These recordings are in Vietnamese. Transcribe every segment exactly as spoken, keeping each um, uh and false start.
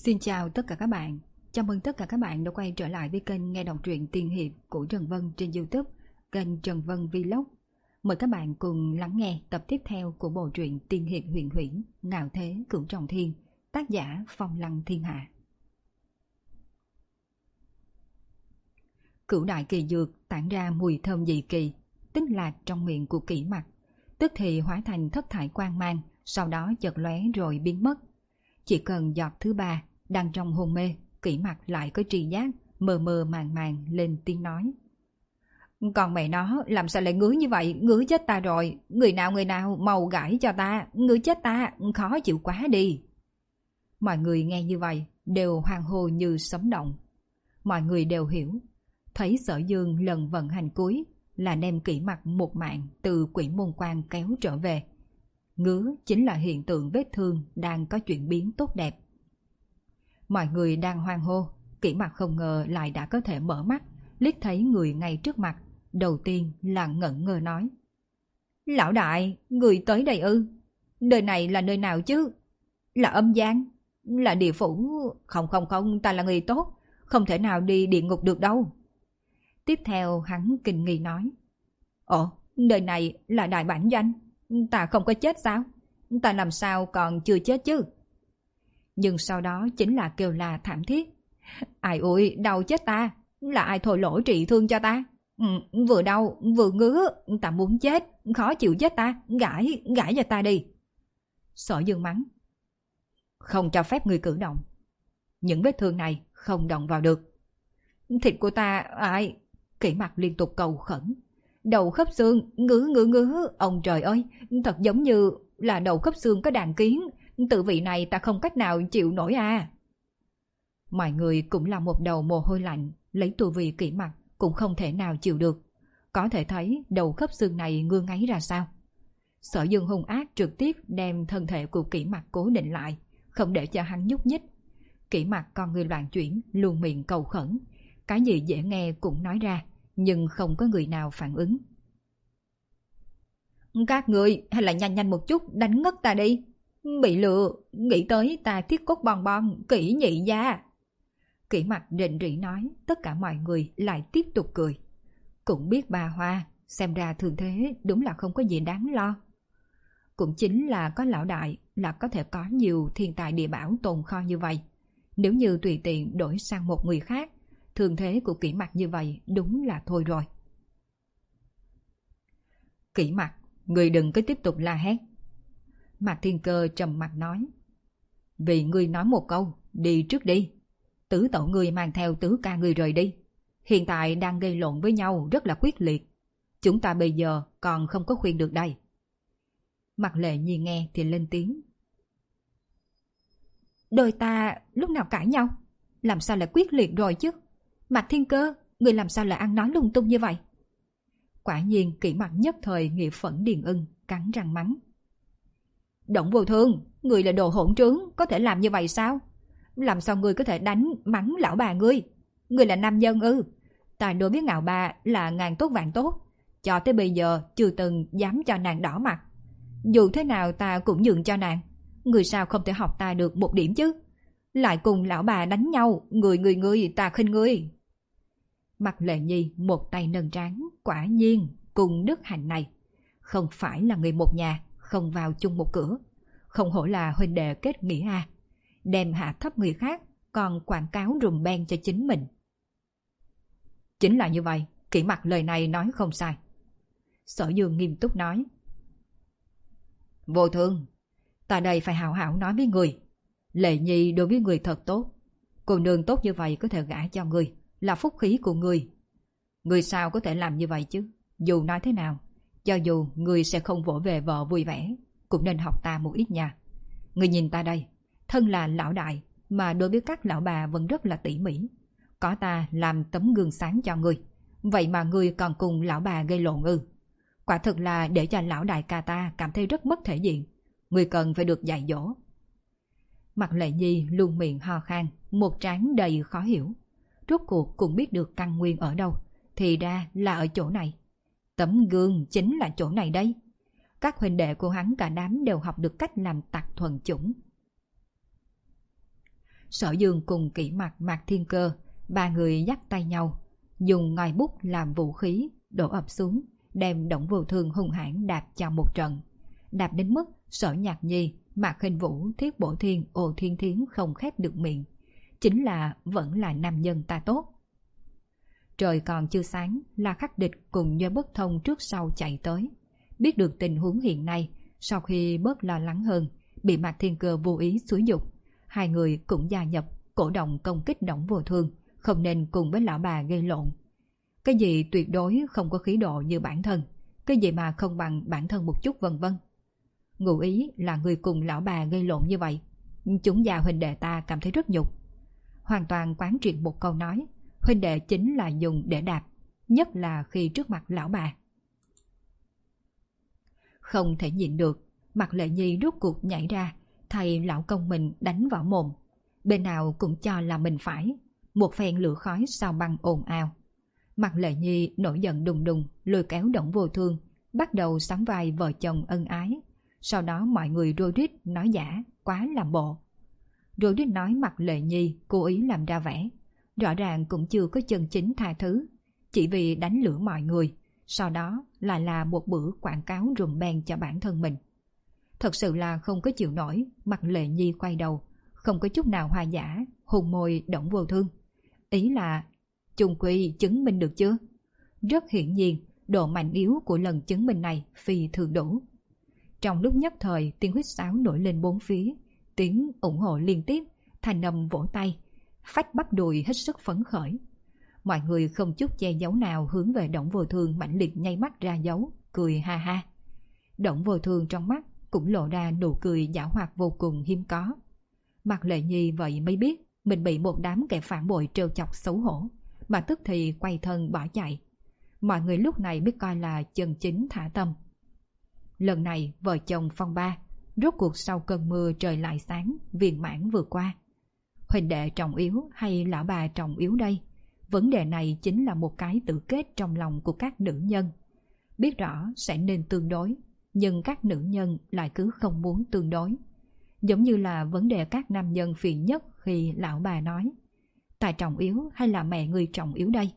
Xin chào tất cả các bạn. Chào mừng tất cả các bạn đã quay trở lại với kênh nghe đọc truyện tiên hiệp của Trần Vân trên YouTube, kênh Trần Vân Vlog. Mời các bạn cùng lắng nghe tập tiếp theo của bộ truyện tiên hiệp huyền huyễn Ngạo Thế Cửu Trọng Thiên, tác giả Phong Lăng Thiên Hạ. Cửu đại kỳ dược tản ra mùi thơm dị kỳ, tinh lạc trong miệng của Kỷ Mặc, tức thì hóa thành thất thải quang mang, sau đó chợt lóe rồi biến mất. Chỉ cần giọt thứ ba, đang trong hôn mê, Kỷ Mặc lại có tri giác, mờ mờ màng màng lên tiếng nói. Còn mẹ nó, làm sao lại ngứa như vậy, ngứa chết ta rồi, người nào người nào màu gãi cho ta, ngứa chết ta, khó chịu quá đi. Mọi người nghe như vậy, đều hoang hô như sấm động. Mọi người đều hiểu, thấy Sở Dương lần vận hành cuối là đem Kỷ Mặc một mạng từ Quỷ Môn Quan kéo trở về. Ngứa chính là hiện tượng vết thương đang có chuyển biến tốt đẹp. Mọi người đang hoang hô, Kỷ Mặc không ngờ lại đã có thể mở mắt, liếc thấy người ngay trước mặt, đầu tiên là ngẩn ngơ nói. Lão đại, người tới đây ư? Nơi này là nơi nào chứ? Là âm gian? Là địa phủ? Không không không, ta là người tốt, không thể nào đi địa ngục được đâu. Tiếp theo hắn kinh nghi nói. Ồ, nơi này là đại bản doanh, ta không có chết sao? Ta làm sao còn chưa chết chứ? Nhưng sau đó chính là kêu la thảm thiết. Ai ui, đau chết ta, là ai thổi lỗ trị thương cho ta? Ừ, vừa đau, vừa ngứa, ta muốn chết, khó chịu chết ta, gãi, gãi cho ta đi. Sở Dương mắng. Không cho phép người cử động. Những vết thương này không động vào được. Thịt của ta, ai? Kỷ Mặc liên tục cầu khẩn. Đầu khớp xương, ngứa ngứa ngứa, ông trời ơi, thật giống như là đầu khớp xương có đàn kiến, tự vị này ta không cách nào chịu nổi à. Mọi người cũng là một đầu mồ hôi lạnh, lấy tu vi Kỷ Mặc cũng không thể nào chịu được. Có thể thấy đầu khớp xương này ngưa ngáy ra sao. Sở Dương hung ác trực tiếp đem thân thể của Kỷ Mặc cố định lại, không để cho hắn nhúc nhích. Kỷ Mặc con người loạn chuyển, luôn miệng cầu khẩn, cái gì dễ nghe cũng nói ra, nhưng không có người nào phản ứng. Các người hay là nhanh nhanh một chút đánh ngất ta đi. Bị lừa, nghĩ tới ta thiết cốt bon bon, Kỷ nhị gia. Kỷ Mặc rình rỉ nói, tất cả mọi người lại tiếp tục cười. Cũng biết bà Hoa, xem ra thường thế đúng là không có gì đáng lo. Cũng chính là có lão đại là có thể có nhiều thiên tài địa bảo tồn kho như vậy. Nếu như tùy tiện đổi sang một người khác, thường thế của Kỷ Mặc như vậy đúng là thôi rồi. Kỷ Mặc, người đừng cứ tiếp tục la hét. Mạc Thiên Cơ trầm mặt nói. Vì ngươi nói một câu, đi trước đi. Tứ tổ ngươi mang theo tứ ca ngươi rời đi. Hiện tại đang gây lộn với nhau rất là quyết liệt. Chúng ta bây giờ còn không có khuyên được đây. Mạc Lệ Nhi nghe thì lên tiếng. Đôi ta lúc nào cãi nhau? Làm sao lại quyết liệt rồi chứ? Mạc Thiên Cơ, người làm sao lại ăn nói lung tung như vậy? Quả nhiên Kỷ Mặc nhất thời nghị phẫn điền ưng, cắn răng mắng. Động Vô Thương, người là đồ hỗn trướng, có thể làm như vậy sao? Làm sao người có thể đánh, mắng lão bà ngươi? Người là nam nhân ư? Ta đối với Ngạo bà là ngàn tốt vạn tốt, cho tới bây giờ chưa từng dám cho nàng đỏ mặt. Dù thế nào ta cũng nhường cho nàng. Người sao không thể học ta được một điểm chứ? Lại cùng lão bà đánh nhau, người người người ta khinh ngươi. Mạc Lệ Nhi một tay nâng trán, quả nhiên cùng Đức Hạnh này không phải là người một nhà, không vào chung một cửa. Không hổ là huynh đệ kết nghĩa a, đem hạ thấp người khác, còn quảng cáo rùm beng cho chính mình. Chính là như vậy, Kỷ Mặc lời này nói không sai. Sở Dương nghiêm túc nói. Vô Thương, ta đây phải hảo hảo nói với người. Lệ Nhi đối với người thật tốt. Cô nương tốt như vậy có thể gả cho người, là phúc khí của người. Người sao có thể làm như vậy chứ? Dù nói thế nào, cho dù người sẽ không vỗ về vợ vui vẻ, cũng nên học ta một ít nha. Người nhìn ta đây, thân là lão đại, mà đối với các lão bà vẫn rất là tỉ mỉ. Có ta làm tấm gương sáng cho người, vậy mà người còn cùng lão bà gây lộn ư? Quả thực là để cho lão đại ca ta cảm thấy rất mất thể diện. Người cần phải được dạy dỗ. Mạc Lệ Nhi luôn miệng ho khan, một trán đầy khó hiểu. Rốt cuộc cũng biết được căn nguyên ở đâu, thì ra là ở chỗ này. Tấm gương chính là chỗ này đây. Các huynh đệ của hắn cả đám đều học được cách làm tặc thuần chủng. Sở Dương cùng Kỷ Mặc, Mạc Thiên Cơ, ba người dắt tay nhau, dùng ngòi bút làm vũ khí, đổ ập xuống, đem Đổng Vô Thương hung hãn đạp cho một trận. Đạp đến mức Sở Nhạc Nhi, Mạc Khinh Vũ, Thiết Bổ Thiên, Ồ Thiên Thiến không khép được miệng. Chính là vẫn là nam nhân ta tốt. Trời còn chưa sáng, La Khắc Địch cùng Nhơ Bất Thông trước sau chạy tới. Biết được tình huống hiện nay, sau khi bớt lo lắng hơn, bị Mạc Thiên Cơ vô ý xúi dục, hai người cũng gia nhập cổ động công kích Đổng Vô Thương, không nên cùng với lão bà gây lộn. Cái gì tuyệt đối không có khí độ như bản thân, cái gì mà không bằng bản thân một chút vân vân. Ngụ ý là người cùng lão bà gây lộn như vậy, chúng già huynh đệ ta cảm thấy rất nhục. Hoàn toàn quán triệt một câu nói, huynh đệ chính là dùng để đạp, nhất là khi trước mặt lão bà. Không thể nhịn được, Mạc Lệ Nhi rút cuộc nhảy ra, thay lão công mình đánh vào mồm. Bên nào cũng cho là mình phải, một phen lửa khói sao băng ồn ào. Mạc Lệ Nhi nổi giận đùng đùng, lôi kéo Đổng Vô Thương, bắt đầu sắm vai vợ chồng ân ái. Sau đó mọi người rối rít nói giả, quá làm bộ. Rối rít nói Mạc Lệ Nhi cố ý làm ra vẻ, rõ ràng cũng chưa có chân chính tha thứ, chỉ vì đánh lửa mọi người, sau đó lại là một bữa quảng cáo rùm beng cho bản thân mình. Thật sự là không có chịu nổi, Mạc Lệ Nhi quay đầu, không có chút nào hòa giả, hôn môi Đổng Vô Thương. Ý là, chung quy chứng minh được chưa? Rất hiển nhiên, độ mạnh yếu của lần chứng minh này phi thường đủ. Trong lúc nhất thời, tiếng huýt sáo nổi lên bốn phía, tiếng ủng hộ liên tiếp, thành âm vỗ tay, phách bắp đùi hết sức phấn khởi. Mọi người không chút che giấu nào hướng về Đổng Vô Thương mãnh liệt nháy mắt ra dấu, cười ha ha. Đổng Vô Thương trong mắt cũng lộ ra nụ cười giảo hoạt vô cùng hiếm có. Mạc Lệ Nhi vậy mới biết mình bị một đám kẻ phản bội trêu chọc xấu hổ, mà tức thì quay thân bỏ chạy. Mọi người lúc này biết coi là chân chính thả tâm. Lần này vợ chồng phong ba, rốt cuộc sau cơn mưa trời lại sáng, viên mãn vừa qua. Huỳnh đệ trọng yếu hay lão bà trọng yếu đây? Vấn đề này chính là một cái tự kết trong lòng của các nữ nhân. Biết rõ sẽ nên tương đối, nhưng các nữ nhân lại cứ không muốn tương đối. Giống như là vấn đề các nam nhân phiền nhất khi lão bà nói, ta trọng yếu hay là mẹ người trọng yếu đây?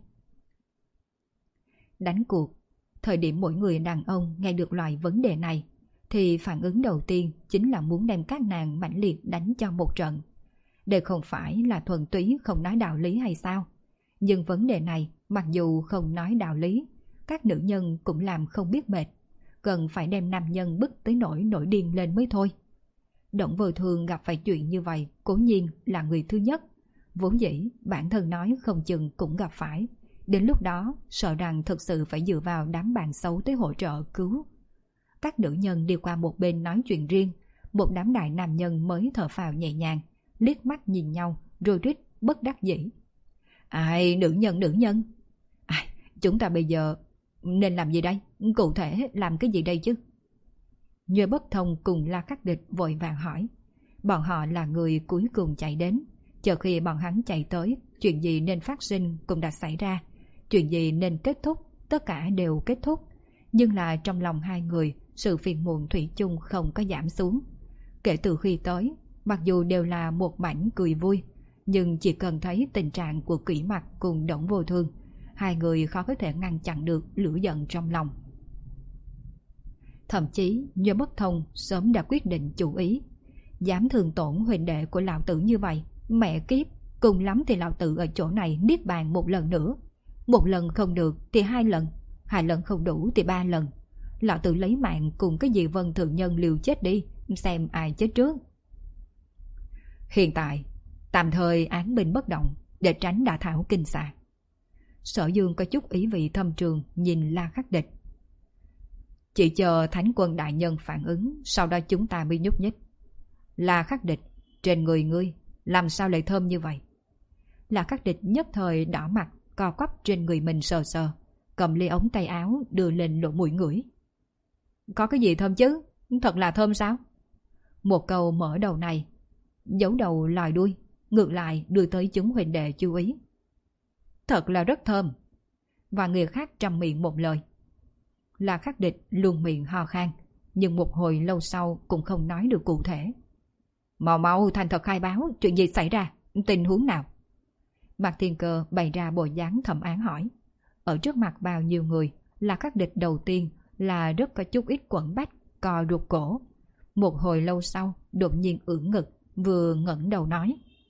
Đánh cuộc. Thời điểm mỗi người đàn ông nghe được loại vấn đề này, thì phản ứng đầu tiên chính là muốn đem các nàng mãnh liệt đánh cho một trận. Đây không phải là thuần túy không nói đạo lý hay sao? Nhưng vấn đề này, mặc dù không nói đạo lý, các nữ nhân cũng làm không biết mệt, cần phải đem nam nhân bức tới nỗi nổi điên lên mới thôi. Đổng Vô Thương gặp phải chuyện như vậy, cố nhiên là người thứ nhất. Vốn dĩ, bản thân nói không chừng cũng gặp phải. Đến lúc đó, sợ rằng thực sự phải dựa vào đám bạn xấu tới hỗ trợ cứu. Các nữ nhân đi qua một bên nói chuyện riêng, một đám đại nam nhân mới thở phào nhẹ nhàng, liếc mắt nhìn nhau, rồi rít bất đắc dĩ. Ai, nữ nhân, nữ nhân. Ai, chúng ta bây giờ nên làm gì đây? Cụ thể làm cái gì đây chứ? Nhơ Bất Thông cùng La Khắc Địch vội vàng hỏi. Bọn họ là người cuối cùng chạy đến. Chờ khi bọn hắn chạy tới, chuyện gì nên phát sinh cũng đã xảy ra. Chuyện gì nên kết thúc, tất cả đều kết thúc. Nhưng là trong lòng hai người, sự phiền muộn thủy chung không có giảm xuống. Kể từ khi tới, mặc dù đều là một mảnh cười vui, nhưng chỉ cần thấy tình trạng của Kỷ Mặc cùng Đổng Vô Thương, hai người khó có thể ngăn chặn được lửa giận trong lòng. Thậm chí Nhơ Bất Thông sớm đã quyết định chủ ý, dám thường tổn huỳnh đệ của lão tử như vậy, mẹ kiếp, cùng lắm thì lão tử ở chỗ này niết bàn một lần nữa. Một lần không được thì hai lần, hai lần không đủ thì ba lần. Lão tử lấy mạng cùng cái gì Vân Thượng Nhân liều chết đi, xem ai chết trước. Hiện tại tạm thời án binh bất động, để tránh đả thảo kinh xà. Sở Dương có chút ý vị thâm trường nhìn La Khắc Địch. Chỉ chờ Thánh Quân đại nhân phản ứng, sau đó chúng ta mới nhúc nhích. La Khắc Địch, trên người ngươi làm sao lại thơm như vậy? La Khắc Địch nhất thời đỏ mặt, co quắp trên người mình sờ sờ, cầm ly ống tay áo đưa lên lỗ mũi ngửi. Có cái gì thơm chứ? Thật là thơm sao? Một câu mở đầu này, giấu đầu lòi đuôi, ngược lại đưa tới chúng huỳnh đệ chú ý. Thật là rất thơm. Và người khác trầm miệng một lời. La Khắc Địch luôn miệng ho khan, nhưng một hồi lâu sau cũng không nói được cụ thể. Mau mau thành thật khai báo, chuyện gì xảy ra? Tình huống nào? Mạc Thiên Cơ bày ra bộ dáng thẩm án hỏi. Ở trước mặt bao nhiêu người, là Khắc Địch đầu tiên là rất có chút ít quẩn bách, co ruột cổ. Một hồi lâu sau, đột nhiên ưỡn ngực, vừa ngẩng đầu nói.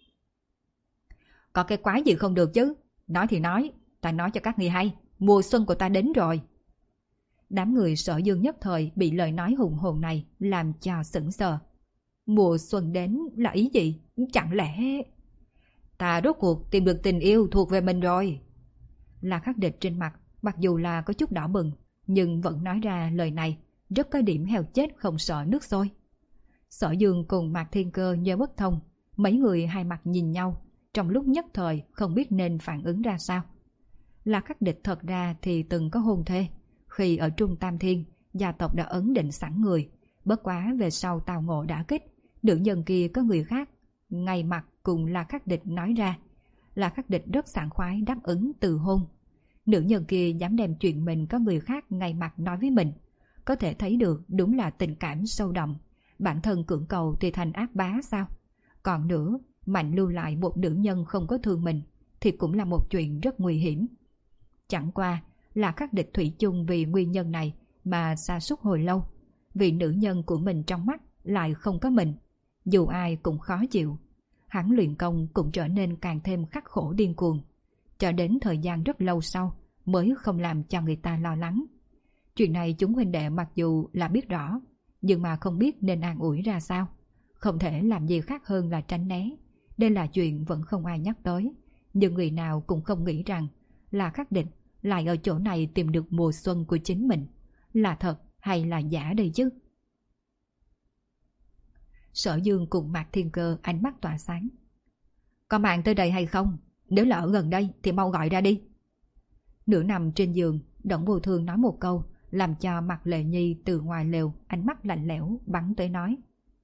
Có cái quái gì không được chứ? Nói thì nói, ta nói cho các ngươi hay, mùa xuân của ta đến rồi. Đám người Sở Dương nhất thời bị lời nói hùng hồn này làm cho sững sờ. Mùa xuân đến là ý gì? Chẳng lẽ... Ta rốt cuộc tìm được tình yêu thuộc về mình rồi. Là Khắc Địch trên mặt, mặc dù là có chút đỏ bừng, nhưng vẫn nói ra lời này, rất có điểm heo chết không sợ nước sôi. Sở Dương cùng Mạc Thiên Cơ nhớ bất thông, mấy người hai mặt nhìn nhau, trong lúc nhất thời không biết nên phản ứng ra sao. Là Khắc Địch thật ra thì từng có hôn thê, khi ở Trung Tam Thiên, gia tộc đã ấn định sẵn người, bất quá về sau tào ngộ đã kích, nữ nhân kia có người khác, ngay mặt cùng là Khắc Địch nói ra. Là Khắc Địch rất sảng khoái đáp ứng từ hôn. Nữ nhân kia dám đem chuyện mình có người khác ngay mặt nói với mình, có thể thấy được đúng là tình cảm sâu đậm. Bản thân cưỡng cầu thì thành ác bá sao? Còn nữa, mạnh lưu lại một nữ nhân không có thương mình thì cũng là một chuyện rất nguy hiểm. Chẳng qua là Khắc Địch thủy chung vì nguyên nhân này mà sa sút hồi lâu, vì nữ nhân của mình trong mắt lại không có mình, dù ai cũng khó chịu. Hắn luyện công cũng trở nên càng thêm khắc khổ điên cuồng, cho đến thời gian rất lâu sau mới không làm cho người ta lo lắng. Chuyện này chúng huynh đệ mặc dù là biết rõ, nhưng mà không biết nên an ủi ra sao, không thể làm gì khác hơn là tránh né. Đây là chuyện vẫn không ai nhắc tới, nhưng người nào cũng không nghĩ rằng là Khắc Địch lại ở chỗ này tìm được mùa xuân của chính mình. Là thật hay là giả đây chứ? Sở Dương cùng Mạc Thiên Cơ ánh mắt tỏa sáng. Có mạng tới đây hay không? Nếu là ở gần đây thì mau gọi ra đi. Nửa nằm trên giường, Đổng Vô Thương nói một câu, làm cho Mạc Lệ Nhi từ ngoài lều ánh mắt lạnh lẽo bắn tới nói.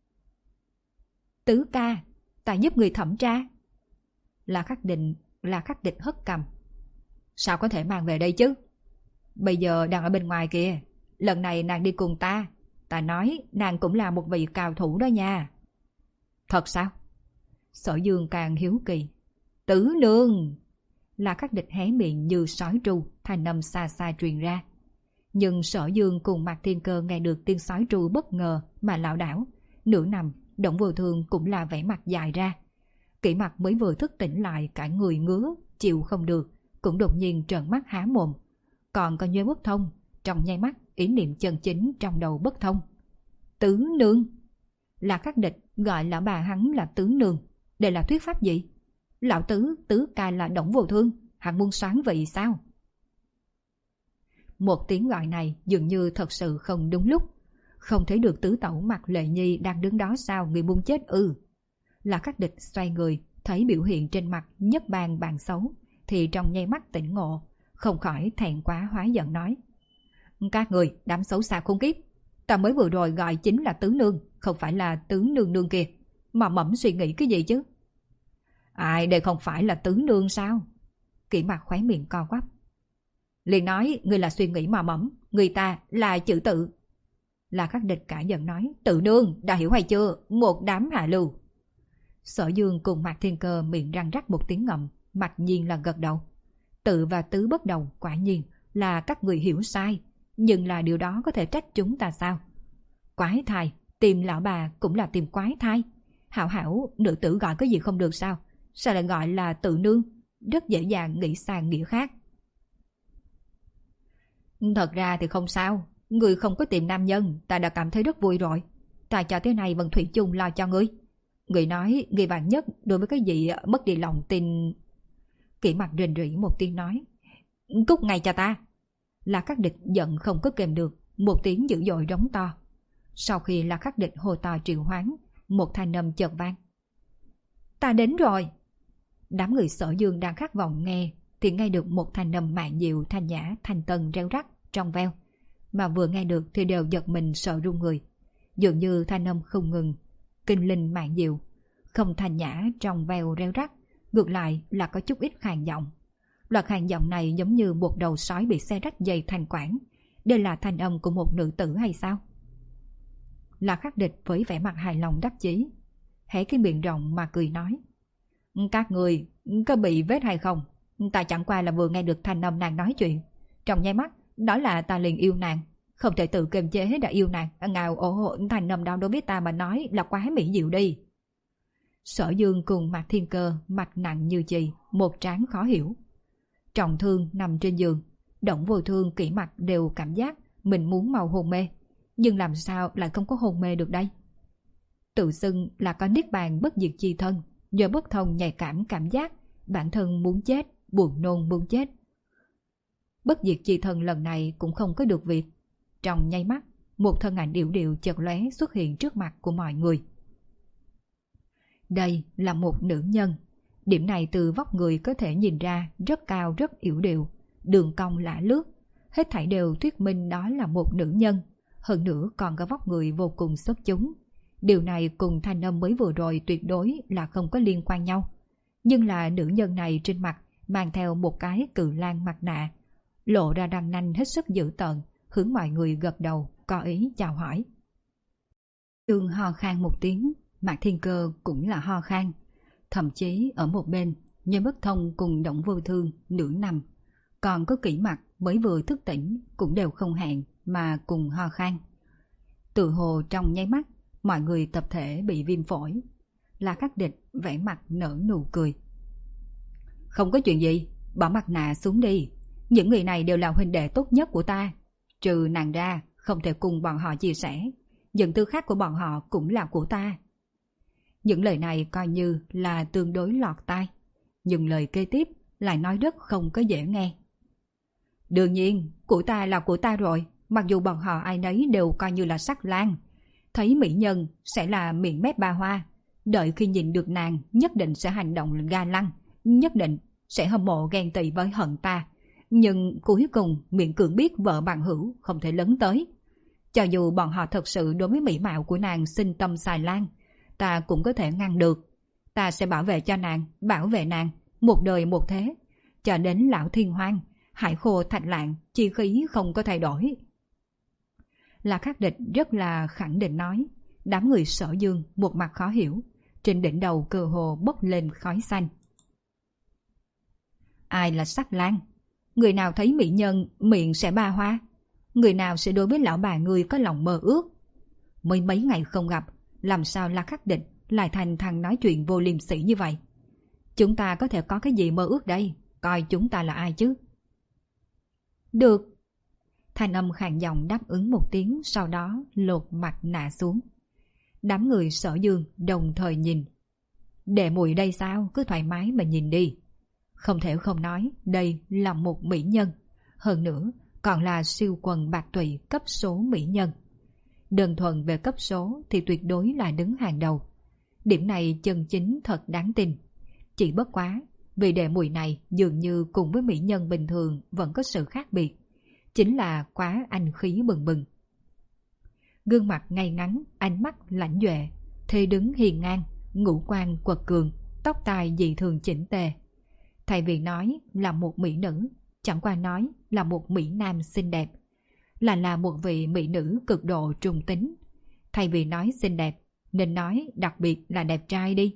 Tứ ca, ta giúp người thẩm tra. Là Khắc Định, là Khắc Địch hất cằm. Sao có thể mang về đây chứ? Bây giờ đang ở bên ngoài kìa. Lần này nàng đi cùng ta, ta nói nàng cũng là một vị cao thủ đó nha. Thật sao? Sở Dương càng hiếu kỳ. Tứ nương! Là Khắc Địch hé miệng như sói tru, thanh âm xa xa truyền ra. Nhưng Sở Dương cùng Mạc Thiên Cơ nghe được tiếng sói tru bất ngờ mà lảo đảo. Nửa nằm, Đổng Vô Thương cũng là vẻ mặt dài ra. Kỷ Mặc mới vừa thức tỉnh lại, cả người ngứa, chịu không được, cũng đột nhiên trợn mắt há mồm. Còn có nhớ bất thông, trong nháy mắt ý niệm chân chính trong đầu bất thông. Tứ nương! Là Khắc Địch gọi lão bà hắn là tứ nương. Đây là thuyết pháp gì? Lão tứ, tứ ca là Đổng Vô Thương, hắn muốn soán vị sao? Một tiếng gọi này dường như thật sự không đúng lúc. Không thấy được tứ tẩu Mạc Lệ Nhi đang đứng đó sao, người muốn chết ư? Là Khắc Địch xoay người, thấy biểu hiện trên mặt nhất bàn bàn xấu, thì trong nháy mắt tỉnh ngộ, không khỏi thẹn quá hóa giận nói. Các người, đám xấu xa khốn kiếp, ta mới vừa rồi gọi chính là tứ nương, không phải là tứ nương nương kia, mà mẫm suy nghĩ cái gì chứ? Ai, đây không phải là tứ nương sao? Kỷ Mặc khóe miệng co quắp. Liền nói người là suy nghĩ mà mẫm, người ta là chữ tự. Là Khắc Địch cả giận nói, tự nương, đã hiểu hay chưa? Một đám hạ lưu. Sở Dương cùng Mạc Thiên Cơ miệng răng rắc một tiếng ngậm, mặc nhiên là gật đầu. Tự và tứ bất đồng, quả nhiên là các người hiểu sai, nhưng là điều đó có thể trách chúng ta sao? Quái thai, tìm lão bà cũng là tìm quái thai. Hảo hảo, nữ tử gọi cái gì không được sao? Sao lại gọi là tự nương? Rất dễ dàng nghĩ sang nghĩa khác. Thật ra thì không sao, người không có tìm nam nhân, ta đã cảm thấy rất vui rồi. Ta cho thế này vẫn thủy chung lo cho ngươi. Người nói, người vạn nhất đối với cái gì mất đi lòng tin. Kỷ Mặc rình rỉ một tiếng nói. Cút ngay cho ta. Là Khắc Địch giận không có kềm được, một tiếng dữ dội rống to. Sau khi Là Khắc Địch hô to triệu hoán, một thanh âm chợt vang. Ta đến rồi. Đám người Sở Dương đang khát vọng nghe, thì nghe được một thanh âm mạn dịu thanh nhã thanh tân reo rắc trong veo, mà vừa nghe được thì đều giật mình sợ run người. Dường như thanh âm không ngừng, kinh linh mạn dịu, không thanh nhã trong veo reo rắc, ngược lại là có chút ít khàn giọng. Loạt khàn giọng này giống như một đầu sói bị xe rách dày thành quản. Đây là thanh âm của một nữ tử hay sao? Là Khắc Địch với vẻ mặt hài lòng đắc chí, hé cái miệng rộng mà cười nói. Các người có bị vết hay không? Ta chẳng qua là vừa nghe được thanh âm nàng nói chuyện. Trong nháy mắt, đó là ta liền yêu nàng. Không thể tự kiềm chế đã yêu nàng. Ngào ồ thanh âm đó đối với ta mà nói là quá mỹ diệu đi. Sở Dương cùng Mạc Thiên Cơ mặt nặng như chì, một trán khó hiểu. Trọng Thương nằm trên giường, Động Vô Thương, Kỷ Mặc đều cảm giác mình muốn mau hôn mê, nhưng làm sao lại không có hôn mê được đây? Tự xưng là có niết bàn bất diệt chi thân, do bất thông nhạy cảm cảm giác bản thân muốn chết, buồn nôn muốn chết. Bất diệt chi thân lần này cũng không có được việc. Trong nháy mắt, một thân ảnh điệu điệu chợt lóe xuất hiện trước mặt của mọi người. Đây là một nữ nhân. Điểm này từ vóc người có thể nhìn ra rất cao rất yểu điệu, đường cong lả lướt. Hết thảy đều thuyết minh đó là một nữ nhân. Hơn nữa còn có vóc người vô cùng xuất chúng. Điều này cùng thanh âm mới vừa rồi tuyệt đối là không có liên quan nhau. Nhưng là nữ nhân này trên mặt mang theo một cái cự lang mặt nạ, lộ ra răng nanh hết sức dữ tợn, hướng mọi người gật đầu, có ý chào hỏi. Tương ho khan một tiếng, Mạc Thiên Cơ cũng là ho khan. Thậm chí ở một bên, Nhân Bất Thông cùng Động Vô Thương nửa nằm. Còn có Kỷ Mặc mới vừa thức tỉnh cũng đều không hẹn mà cùng ho khan. Tự hồ trong nháy mắt, mọi người tập thể bị viêm phổi. La Khắc Địch vẻ mặt nở nụ cười. Không có chuyện gì, bỏ mặt nạ xuống đi. Những người này đều là huynh đệ tốt nhất của ta. Trừ nàng ra, không thể cùng bọn họ chia sẻ. Những thứ khác của bọn họ cũng là của ta. Những lời này coi như là tương đối lọt tai. Nhưng lời kế tiếp lại nói rất không có dễ nghe. Đương nhiên, của ta là của ta rồi. Mặc dù bọn họ ai nấy đều coi như là sắc lang. Thấy mỹ nhân sẽ là miệng mép ba hoa. Đợi khi nhìn được nàng nhất định sẽ hành động ga lăng. Nhất định sẽ hâm mộ ghen tị với hận ta. Nhưng cuối cùng miệng cưỡng biết vợ bạn hữu không thể lấn tới. Cho dù bọn họ thật sự đối với mỹ mạo của nàng sinh tâm xài lan, ta cũng có thể ngăn được. Ta sẽ bảo vệ cho nàng, bảo vệ nàng, một đời một thế. Cho đến lão thiên hoang, hải khô thạch lạng, chi khí không có thay đổi. La Khắc Địch rất là khẳng định nói. Đám người Sở Dương một mặt khó hiểu. Trên đỉnh đầu cơ hồ bốc lên khói xanh. Ai là sắc lang? Người nào thấy mỹ nhân miệng sẽ ba hoa? Người nào sẽ đối với lão bà người có lòng mơ ước? Mới mấy ngày không gặp, làm sao La Khắc Địch lại thành thằng nói chuyện vô liêm sỉ như vậy? Chúng ta có thể có cái gì mơ ước đây? Coi chúng ta là ai chứ? Được. Thanh âm khàn giọng đáp ứng một tiếng, sau đó lột mặt nạ xuống. Đám người Sở Dương đồng thời nhìn. Đệ muội đây sao? Cứ thoải mái mà nhìn đi. Không thể không nói đây là một mỹ nhân. Hơn nữa còn là siêu quần bạc tụy cấp số mỹ nhân. Đơn thuần về cấp số thì tuyệt đối là đứng hàng đầu. Điểm này chân chính thật đáng tin. Chỉ bất quá, vì đệ muội này dường như cùng với mỹ nhân bình thường vẫn có sự khác biệt. Chính là quá anh khí bừng bừng. Gương mặt ngay ngắn, ánh mắt lãnh duệ, thê đứng hiền ngang, ngũ quan quật cường, tóc tai dị thường chỉnh tề. Thay vì nói là một mỹ nữ, chẳng qua nói là một mỹ nam xinh đẹp. Là là một vị mỹ nữ cực độ trung tính. Thay vì nói xinh đẹp, nên nói đặc biệt là đẹp trai đi.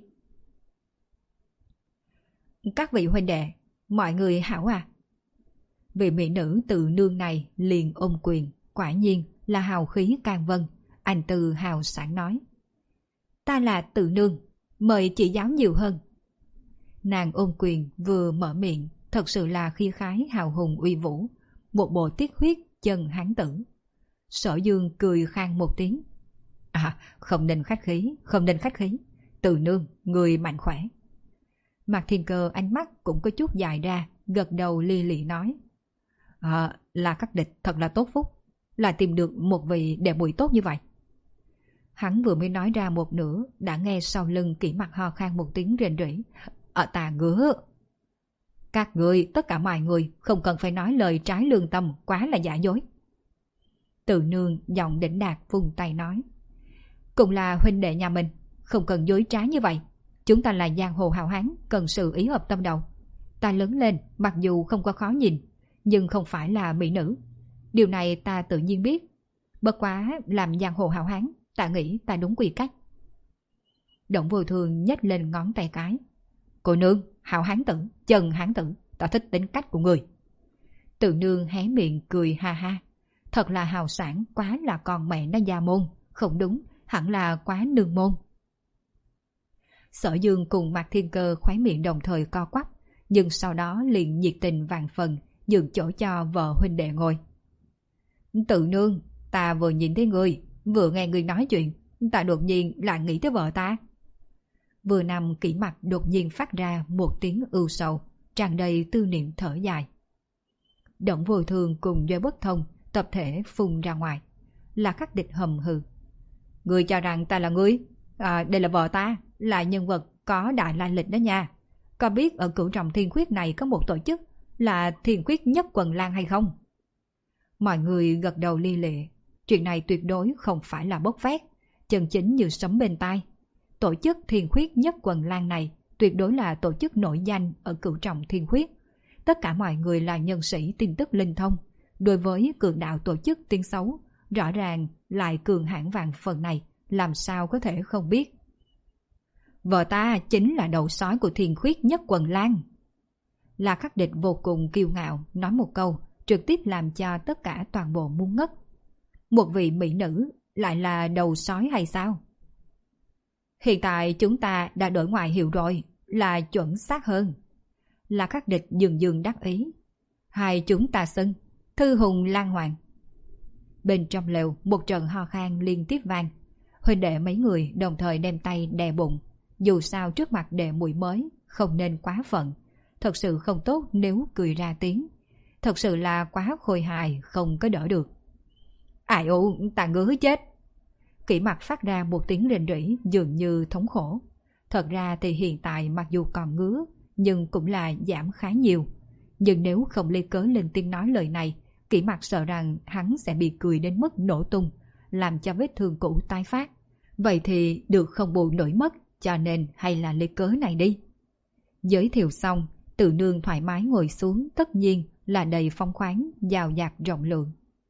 Các vị huynh đệ, mọi người hảo à? Vị mỹ nữ tự nương này liền ôm quyền, quả nhiên là hào khí can vân. Anh Từ hào sảng nói. Ta là tự nương, mời chỉ giáo nhiều hơn. Nàng ôm quyền vừa mở miệng, thật sự là khí khái hào hùng uy vũ, một bộ tiết huyết chân hán tử. Sở Dương cười khang một tiếng. À, không nên khách khí, không nên khách khí. Từ nương, người mạnh khỏe. Mạc Thiên Cơ ánh mắt cũng có chút dài ra, gật đầu li lị nói. À, là Khắc Địch thật là tốt phúc, là tìm được một vị đệ muội tốt như vậy. Hắn vừa mới nói ra một nửa, đã nghe sau lưng Kỷ Mặc ho khan một tiếng rền rỉ. Ở tà ngứa. Các người, tất cả mọi người, không cần phải nói lời trái lương tâm, quá là giả dối. Từ nương giọng đỉnh đạt vung tay nói. Cũng là huynh đệ nhà mình, không cần dối trá như vậy. Chúng ta là giang hồ hào hán, cần sự ý hợp tâm đầu. Ta lớn lên, mặc dù không có khó nhìn, nhưng không phải là mỹ nữ. Điều này ta tự nhiên biết. Bất quá làm giang hồ hào hán, ta nghĩ ta đúng quy cách. Động Vô Thường nhếch lên ngón tay cái. Cô nương, hào hán tử, chân hán tử, ta thích tính cách của người. Tự nương hé miệng cười ha ha. Thật là hào sản, quá là con mẹ nó gia môn. Không đúng, hẳn là quá nương môn. Sở Dương cùng Mạc Thiên Cơ khóe miệng đồng thời co quắp, nhưng sau đó liền nhiệt tình vạn phần, nhường chỗ cho vợ huynh đệ ngồi. Tự nương, ta vừa nhìn thấy người, vừa nghe người nói chuyện, ta đột nhiên lại nghĩ tới vợ ta. Vừa nằm kỹ mặt đột nhiên phát ra một tiếng ưu sầu, tràn đầy tư niệm thở dài. Động Vô Thường cùng Giới Bất Thông tập thể phun ra ngoài. Là Khắc Địch hầm hừ. Người cho rằng ta là ngươi? À, đây là vợ ta, là nhân vật có đại lai lịch đó nha. Có biết ở Cửu Trọng Thiên Khuyết này có một tổ chức là Thiên Khuyết Nhất Quần Lan hay không? Mọi người gật đầu li lịa. Chuyện này tuyệt đối không phải là bốc phét, chân chính như sấm bên tai. Tổ chức Thiên Khuyết Nhất Quần Lan này tuyệt đối là tổ chức nổi danh ở Cửu Trọng Thiên Khuyết. Tất cả mọi người là nhân sĩ tin tức linh thông. Đối với cường đạo tổ chức tiếng xấu, rõ ràng lại cường hãn vàng phần này, làm sao có thể không biết. Vợ ta chính là đầu sói của Thiên Khuyết Nhất Quần Lan. La Khắc Địch vô cùng kiêu ngạo nói một câu, trực tiếp làm cho tất cả toàn bộ muốn ngất. Một vị mỹ nữ lại là đầu sói hay sao? Hiện tại chúng ta đã đổi ngoại hiệu rồi, là chuẩn xác hơn. La Khắc Địch dường dường đắc ý. Hai chúng ta xưng Thư Hùng Lan Hoàng. Bên trong lều một trận ho khan liên tiếp vang. Huynh đệ mấy người đồng thời đem tay đè bụng. Dù sao trước mặt đệ muội mới, không nên quá phận. Thật sự không tốt nếu cười ra tiếng. Thật sự là quá khôi hài, không có đỡ được. Ai u, ta ngứa chết. Kỷ Mặc phát ra một tiếng rền rỉ dường như thống khổ. Thật ra thì hiện tại mặc dù còn ngứa, nhưng cũng là giảm khá nhiều. Nhưng nếu không lấy cớ lên tiếng nói lời này, Kỷ Mặc sợ rằng hắn sẽ bị cười đến mức nổ tung, làm cho vết thương cũ tái phát. Vậy thì được không bù nổi mất, cho nên hay là lấy cớ này đi. Giới thiệu xong, Tự Nương thoải mái ngồi xuống, tất nhiên là đầy phong khoáng, dào dạt rộng lượng.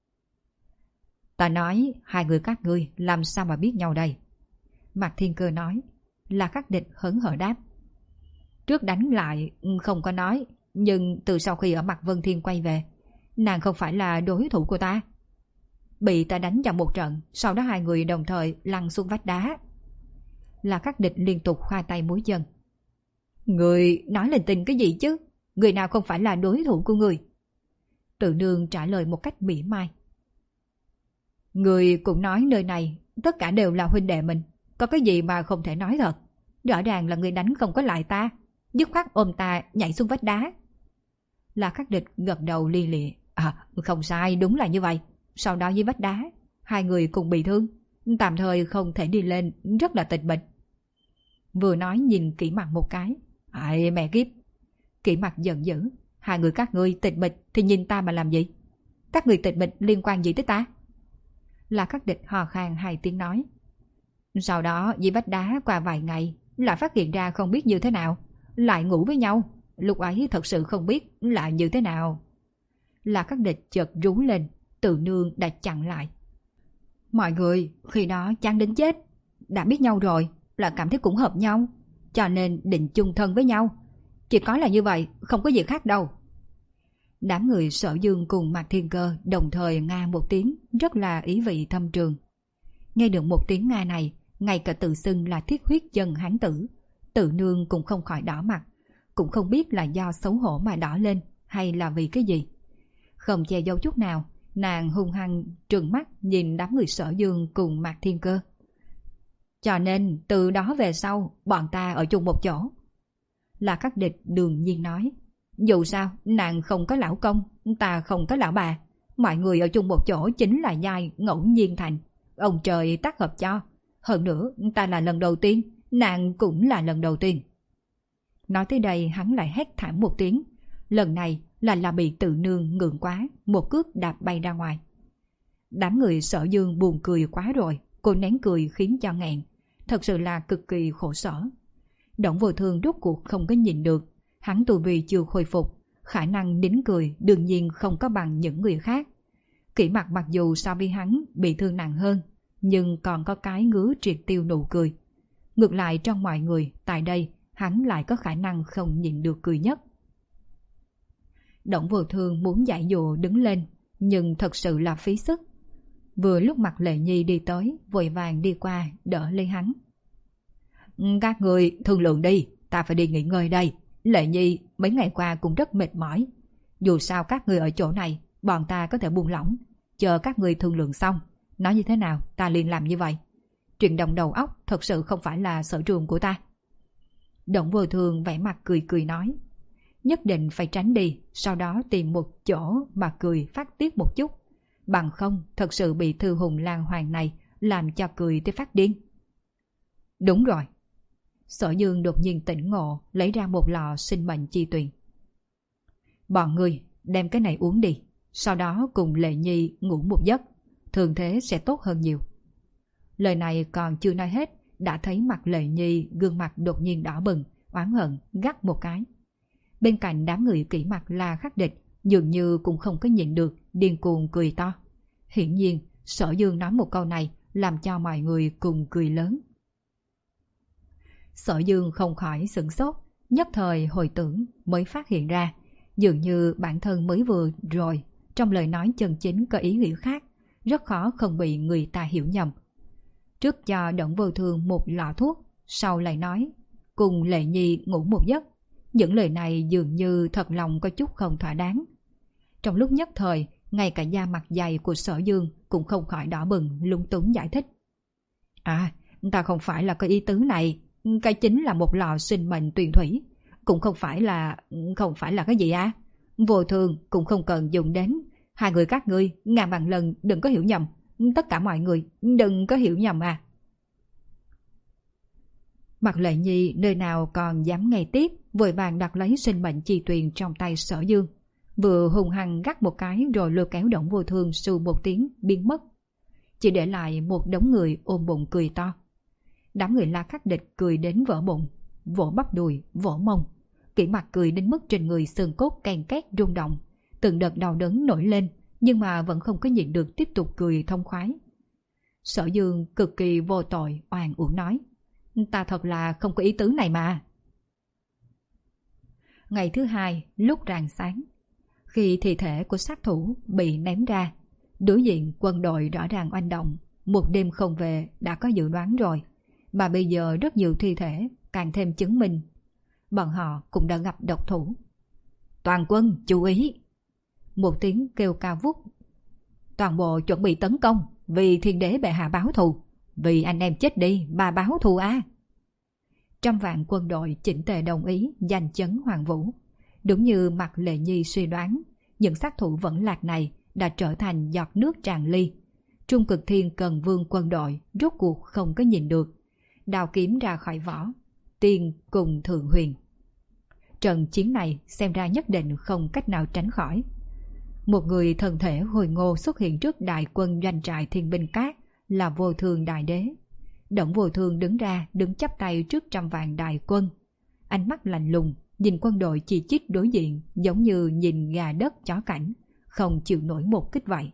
Ta nói, hai người các ngươi làm sao mà biết nhau đây? Mạc Thiên Cơ nói. Là Khắc Địch hớn hở đáp. Trước đánh lại không có nói, nhưng từ sau khi ở Mạc Vân Thiên quay về, nàng không phải là đối thủ của ta. Bị ta đánh trong một trận, sau đó hai người đồng thời lăn xuống vách đá. Là Khắc Địch liên tục khoa tay múa chân. Người nói linh tinh cái gì chứ? Người nào không phải là đối thủ của người? Tự Nương trả lời một cách mỉa mai. Người cũng nói nơi này tất cả đều là huynh đệ mình, có cái gì mà không thể nói thật? Rõ ràng là người đánh không có lại ta, dứt khoát ôm ta nhảy xuống vách đá. Là Khắc Địch gật đầu li lịa. À, không sai, đúng là như vậy. Sau đó dưới vách đá, hai người cùng bị thương, tạm thời không thể đi lên, rất là tịch mịch. Vừa nói nhìn Kỷ Mặc một cái. Ai mẹ kiếp. Kỷ Mặc giận dữ. Hai người các ngươi tịch mịch thì nhìn ta mà làm gì? Các người tịch mịch liên quan gì tới ta? Là Khắc Địch hò khan hai tiếng nói. Sau đó dưới vách đá qua vài ngày lại phát hiện ra không biết như thế nào, lại ngủ với nhau. Lúc ấy thật sự không biết là như thế nào. Là Khắc Địch chợt rú lên. Tự Nương đã chặn lại. Mọi người khi đó chán đến chết. Đã biết nhau rồi là cảm thấy cũng hợp nhau, cho nên định chung thân với nhau. Chỉ có là như vậy, không có gì khác đâu. Đám người Sở Dương cùng Mạc Thiên Cơ đồng thời nga một tiếng, rất là ý vị thâm trường. Nghe được một tiếng nga này, ngay cả tự xưng là thiết huyết chân hán tử, Tự Nương cũng không khỏi đỏ mặt, cũng không biết là do xấu hổ mà đỏ lên hay là vì cái gì. Không che giấu chút nào, nàng hung hăng trừng mắt nhìn đám người Sở Dương cùng Mạc Thiên Cơ. Cho nên từ đó về sau bọn ta ở chung một chỗ. Là Khắc Địch đương nhiên nói. Dù sao nàng không có lão công, ta không có lão bà, mọi người ở chung một chỗ chính là nhai ngẫu nhiên thành. Ông trời tác hợp cho. Hơn nữa ta là lần đầu tiên, nàng cũng là lần đầu tiên. Nói tới đây hắn lại hét thảm một tiếng. Lần này là là bị Tự Nương ngượng quá, một cước đạp bay ra ngoài. Đám người Sở Dương buồn cười quá rồi, cô nén cười khiến cho nghẹn, thật sự là cực kỳ khổ sở. Động Vô Thường rốt cuộc không có nhìn được, hắn tu vi chưa khôi phục, khả năng nín cười đương nhiên không có bằng những người khác. Kỷ Mặc mặc dù so với hắn bị thương nặng hơn, nhưng còn có cái ngứa triệt tiêu nụ cười. Ngược lại trong mọi người tại đây, hắn lại có khả năng không nhịn được cười nhất. Đổng Vô Thương muốn giải dụ đứng lên, nhưng thật sự là phí sức. Vừa lúc mặt Lệ Nhi đi tới, vội vàng đi qua đỡ lấy hắn. Các người thương lượng đi, ta phải đi nghỉ ngơi đây. Lệ Nhi mấy ngày qua cũng rất mệt mỏi. Dù sao các người ở chỗ này, bọn ta có thể buông lỏng. Chờ các người thương lượng xong, nói như thế nào ta liền làm như vậy. Chuyện động đầu óc thật sự không phải là sở trường của ta. Đổng Vô Thương vẻ mặt cười cười nói. Nhất định phải tránh đi, sau đó tìm một chỗ mà cười phát tiết một chút. Bằng không thật sự bị Thư Hùng Lan Hoàng này làm cho cười tới phát điên. Đúng rồi. Sở Dương đột nhiên tỉnh ngộ, lấy ra một lọ sinh mệnh chi tuyền. Bọn người đem cái này uống đi, sau đó cùng Lệ Nhi ngủ một giấc, thường thế sẽ tốt hơn nhiều. Lời này còn chưa nói hết, đã thấy mặt Lệ Nhi gương mặt đột nhiên đỏ bừng, oán hận gắt một cái. Bên cạnh đám người kỹ mặt La Khắc Địch dường như cũng không có nhịn được, điên cuồng cười to. Hiển nhiên Sở Dương nói một câu này làm cho mọi người cùng cười lớn. Sở Dương không khỏi sửng sốt, nhất thời hồi tưởng mới phát hiện ra, dường như bản thân mới vừa rồi trong lời nói chân chính có ý nghĩa khác, rất khó không bị người ta hiểu nhầm. Trước cho Đổng Vô Thương một lọ thuốc, sau lại nói cùng Lệ Nhi ngủ một giấc. Những lời này dường như thật lòng có chút không thỏa đáng. Trong lúc nhất thời, ngay cả da mặt dày của Sở Dương cũng không khỏi đỏ bừng, lung túng giải thích. À, ta không phải là có ý tứ này, cái chính là một lọ sinh mệnh tuyền thủy, cũng không phải là không phải là cái gì á. À? Vô Thường cũng không cần dùng đến. Hai người các ngươi ngàn vạn lần đừng có hiểu nhầm, tất cả mọi người đừng có hiểu nhầm à. Mặt Lệ Nhi nơi nào còn dám nghe tiếp, vội vàng đặt lấy sinh mệnh chi tuyền trong tay Sở Dương, vừa hùng hăng gắt một cái rồi lôi kéo Đổng Vô Thương sù một tiếng biến mất, chỉ để lại một đống người ôm bụng cười to. Đám người La Khắc Địch cười đến vỡ bụng, vỗ bắp đùi, vỗ mông, kỹ mặt cười đến mức trên người xương cốt ken két rung động, từng đợt đau đớn nổi lên, nhưng mà vẫn không có nhịn được tiếp tục cười thông khoái. Sở Dương cực kỳ vô tội oan uổng nói. Ta thật là không có ý tứ này mà. Ngày thứ hai, lúc rạng sáng, khi thi thể của sát thủ bị ném ra, đối diện quân đội rõ ràng oanh động. Một đêm không về đã có dự đoán rồi, mà bây giờ rất nhiều thi thể càng thêm chứng minh bọn họ cũng đã gặp độc thủ. Toàn quân chú ý! Một tiếng kêu cao vút. Toàn bộ chuẩn bị tấn công, vì thiên đế bệ hạ báo thù. Vì anh em chết đi mà báo thù á. À. Trăm vạn quân đội chỉnh tề đồng ý giành chấn Hoàng Vũ. Đúng như mặt Lệ Nhi suy đoán, những sát thủ vẫn lạc này đã trở thành giọt nước tràn ly. Trung Cực Thiên Cần Vương quân đội rốt cuộc không có nhìn được, đào kiếm ra khỏi vỏ, tiên cùng Thượng Huyền. Trận chiến này xem ra nhất định không cách nào tránh khỏi. Một người thân thể hồi ngô xuất hiện trước đại quân doanh trại Thiên Binh Cát là Vô Thường Đại Đế. Đổng Vô Thường đứng ra, đứng chắp tay trước trăm vạn đại quân, ánh mắt lạnh lùng nhìn quân đội chỉ trích đối diện, giống như nhìn gà đất chó cảnh, không chịu nổi một kích vậy.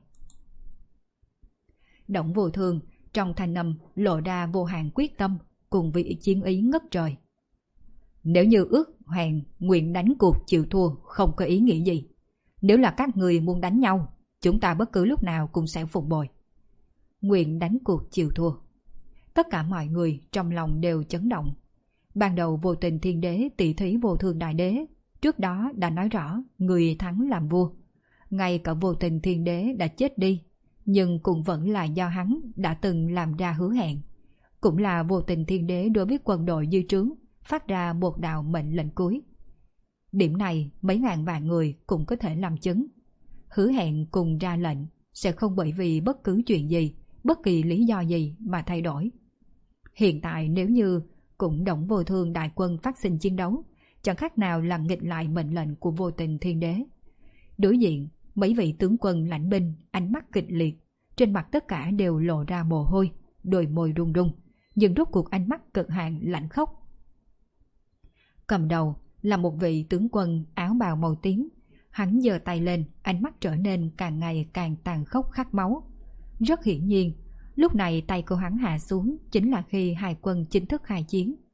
Đổng Vô Thường trong thanh âm lộ ra vô hạn quyết tâm cùng vị chiến ý ngất trời. Nếu như ước hẹn nguyện đánh cuộc chịu thua không có ý nghĩa gì. Nếu là các người muốn đánh nhau, chúng ta bất cứ lúc nào cũng sẽ phục bồi. Nguyện đánh cuộc chịu thua. Tất cả mọi người trong lòng đều chấn động. Ban đầu Vô Tình Thiên Đế tỷ thí Vô Thường Đại Đế, trước đó đã nói rõ người thắng làm vua. Ngay cả Vô Tình Thiên Đế đã chết đi, nhưng cũng vẫn là do hắn đã từng làm ra hứa hẹn. Cũng là Vô Tình Thiên Đế đối với quân đội dư trướng phát ra một đạo mệnh lệnh cuối. Điểm này mấy ngàn vạn người cũng có thể làm chứng. Hứa hẹn cùng ra lệnh sẽ không bởi vì bất cứ chuyện gì, bất kỳ lý do gì mà thay đổi. Hiện tại nếu như cũng Đổng Vô Thương đại quân phát sinh chiến đấu, chẳng khác nào là nghịch lại mệnh lệnh của Vô Tình Thiên Đế. Đối diện mấy vị tướng quân lãnh binh ánh mắt kịch liệt, trên mặt tất cả đều lộ ra mồ hôi, đôi môi run run, nhưng rốt cuộc ánh mắt cực hạn lạnh khốc. Cầm đầu là một vị tướng quân áo bào màu tím. Hắn giơ tay lên, ánh mắt trở nên càng ngày càng tàn khốc khát máu. Rất hiển nhiên, lúc này tay của hắn hạ xuống chính là khi hai quân chính thức khai chiến.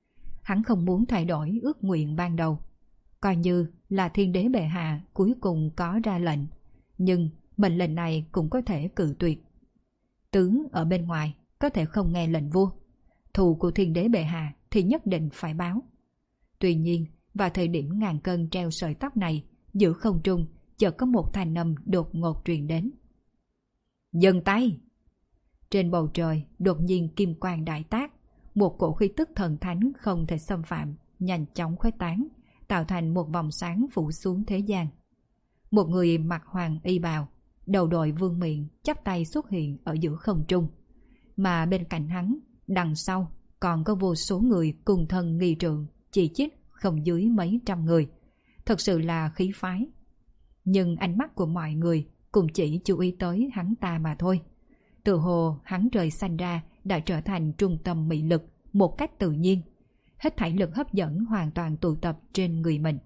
hắn không muốn thay đổi ước nguyện ban đầu. Coi như là thiên đế bệ hạ cuối cùng có ra lệnh, nhưng mệnh lệnh này cũng có thể cự tuyệt. Tướng ở bên ngoài có thể không nghe lệnh vua, thù của thiên đế bệ hạ thì nhất định phải báo. Tuy nhiên, vào thời điểm ngàn cân treo sợi tóc này, giữa không trung chợt có một thanh âm đột ngột truyền đến. Dừng tay! Trên bầu trời đột nhiên kim quang đại tác, một cổ khí tức thần thánh không thể xâm phạm nhanh chóng khuếch tán, tạo thành một vòng sáng phủ xuống thế gian. Một người mặc hoàng y bào, đầu đội vương miện, chắp tay xuất hiện ở giữa không trung, mà bên cạnh hắn, đằng sau còn có vô số người cùng thân nghi trượng, chỉ chít không dưới mấy trăm người, thật sự là khí phái. Nhưng ánh mắt của mọi người cũng chỉ chú ý tới hắn ta mà thôi. Tự hồ hắn trời xanh ra đã trở thành trung tâm mị lực một cách tự nhiên, hết thảy lực hấp dẫn hoàn toàn tụ tập trên người mình.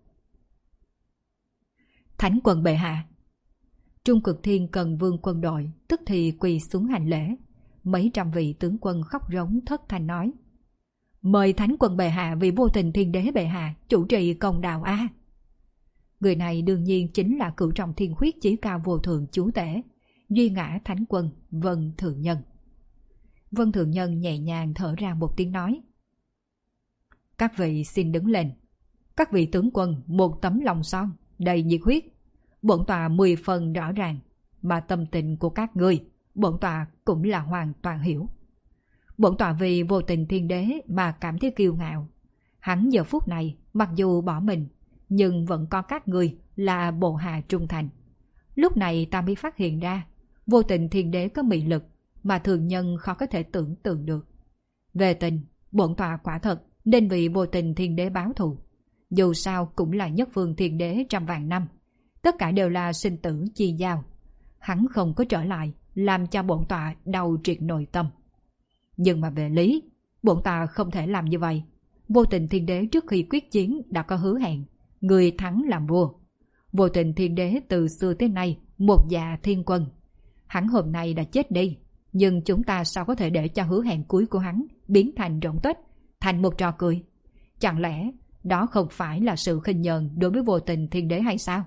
Thánh quân bệ hạ! Trung Cực Thiên Cần Vương quân đội tức thì quỳ xuống hành lễ. Mấy trăm vị tướng quân khóc rống thất thanh nói: Mời Thánh quân bệ hạ vì vô tình thiên đế bệ hạ chủ trì công đạo a. Người này đương nhiên chính là cửu trọng thiên khuyết chí cao vô thượng chúa tể, duy ngã Thánh quân Vân Thượng Nhân. Vân Thượng Nhân nhẹ nhàng thở ra một tiếng nói: Các vị xin đứng lên. Các vị tướng quân một tấm lòng son đầy nhiệt huyết, bổn tọa mười phần rõ ràng, mà tâm tình của các ngươi bổn tọa cũng là hoàn toàn hiểu. Bổn tọa vì vô tình thiên đế mà cảm thấy kiêu ngạo. Hắn giờ phút này mặc dù bỏ mình, nhưng vẫn có các ngươi là bộ hạ trung thành. Lúc này ta mới phát hiện ra, vô tình thiên đế có mị lực mà thường nhân khó có thể tưởng tượng được. Về tình, bổn tọa quả thật nên vì vô tình thiên đế báo thù. Dù sao cũng là nhất phương thiên đế trăm vạn năm, tất cả đều là sinh tử chi giao. Hắn không có trở lại, làm cho bổn tọa đau triệt nội tâm. Nhưng mà về lý, bổn tọa không thể làm như vậy. Vô tình thiên đế trước khi quyết chiến đã có hứa hẹn, người thắng làm vua. Vô tình thiên đế từ xưa tới nay một dạ thiên quân. Hắn hôm nay đã chết đi, nhưng chúng ta sao có thể để cho hứa hẹn cuối của hắn biến thành rỗng tuếch, thành một trò cười? Chẳng lẽ đó không phải là sự khinh nhờn đối với vô tình thiên đế hay sao?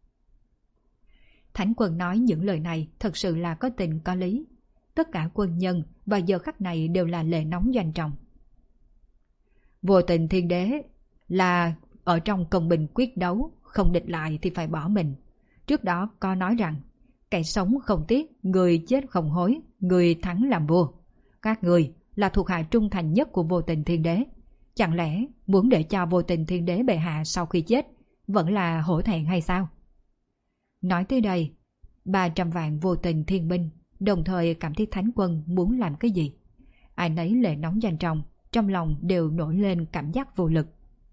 Thánh quân nói những lời này thật sự là có tình có lý. Tất cả quân nhân và giờ khắc này đều là lệ nóng doanh trọng. Vô tình thiên đế là ở trong công bình quyết đấu, không địch lại thì phải bỏ mình. Trước đó có nói rằng, kẻ sống không tiếc, người chết không hối, người thắng làm vua. Các người là thuộc hạ trung thành nhất của vô tình thiên đế. Chẳng lẽ muốn để cho vô tình thiên đế bệ hạ sau khi chết vẫn là hổ thẹn hay sao? Nói tới đây, ba trăm vạn vô tình thiên binh đồng thời cảm thấy Thánh quân muốn làm cái gì. Ai nấy lệ nóng doanh trọng, trong lòng đều nổi lên cảm giác vô lực.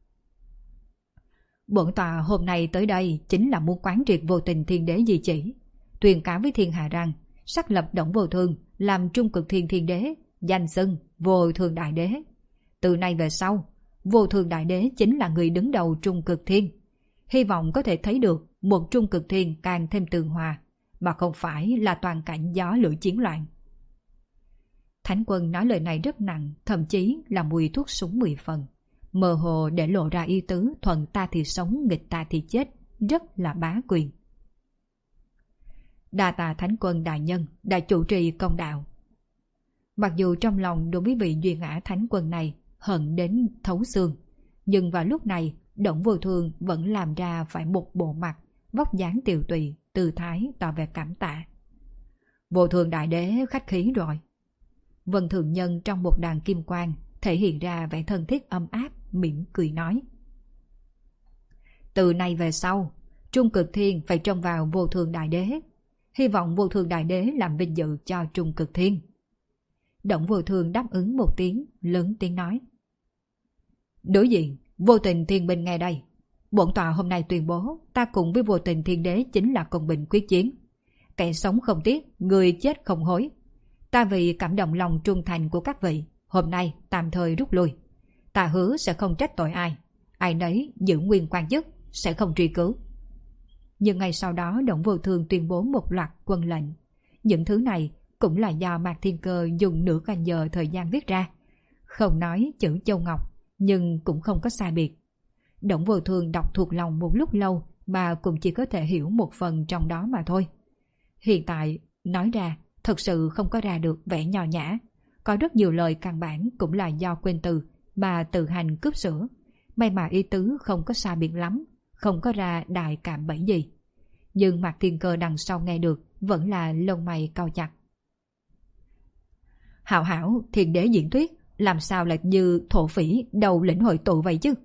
Bổn tọa hôm nay tới đây chính là muốn quán triệt vô tình thiên đế di chỉ, tuyên cáo với thiên hạ rằng xác lập Đổng Vô Thương làm Trung Cực Thiên thiên đế, danh xưng Vô Thường Đại Đế. Từ nay về sau, Vô Thường Đại Đế chính là người đứng đầu Trung Cực Thiên. Hy vọng có thể thấy được một Trung Cực Thiên càng thêm tường hòa, mà không phải là toàn cảnh gió lửa chiến loạn. Thánh quân nói lời này rất nặng, thậm chí là mùi thuốc súng mười phần, mơ hồ để lộ ra ý tứ thuận ta thì sống, nghịch ta thì chết, rất là bá quyền. Đa tạ Thánh quân đại nhân đã chủ trì công đạo. Mặc dù trong lòng đối với vị duy ngã Thánh quân này hận đến thấu xương, nhưng vào lúc này Đổng Vô Thương vẫn làm ra phải một bộ mặt vóc dáng tiều tụy, tư thái tỏ vẻ cảm tạ. Vô Thường Đại Đế khách khí rồi. Vân Thượng Nhân trong một đàn kim quang thể hiện ra vẻ thân thiết ấm áp, mỉm cười nói: Từ nay về sau, Trung Cực Thiên phải trông vào Vô Thường Đại Đế. Hy vọng Vô Thường Đại Đế làm vinh dự cho Trung Cực Thiên. Đổng Vô Thường đáp ứng một tiếng, lớn tiếng nói: Đối diện, Vô Tình Thiên binh nghe đây. Bổn tọa hôm nay tuyên bố ta cùng với Vô Tình Thiên Đế chính là công bình quyết chiến. Kẻ sống không tiếc, người chết không hối. Ta vì cảm động lòng trung thành của các vị, hôm nay tạm thời rút lui. Ta hứa sẽ không trách tội ai, ai nấy giữ nguyên quan chức, sẽ không truy cứu. Nhưng ngày sau đó Đổng Vô Thương tuyên bố một loạt quân lệnh. Những thứ này cũng là do Mạc Thiên Cơ dùng nửa canh giờ thời gian viết ra. Không nói chữ Châu Ngọc, nhưng cũng không có sai biệt. Đổng Vô Thương đọc thuộc lòng một lúc lâu mà cũng chỉ có thể hiểu một phần trong đó mà thôi. Hiện tại, nói ra, thật sự không có ra được vẻ nho nhã. Có rất nhiều lời căn bản cũng là do quên từ mà tự hành cướp sửa. May mà ý tứ không có sai biệt lắm, không có ra đại cạm bẫy gì. Nhưng Mạc Thiên Cơ đằng sau nghe được vẫn là lông mày cau chặt. Hảo hảo, Thiên Đế diễn thuyết, làm sao lại như thổ phỉ đầu lĩnh hội tụ vậy chứ?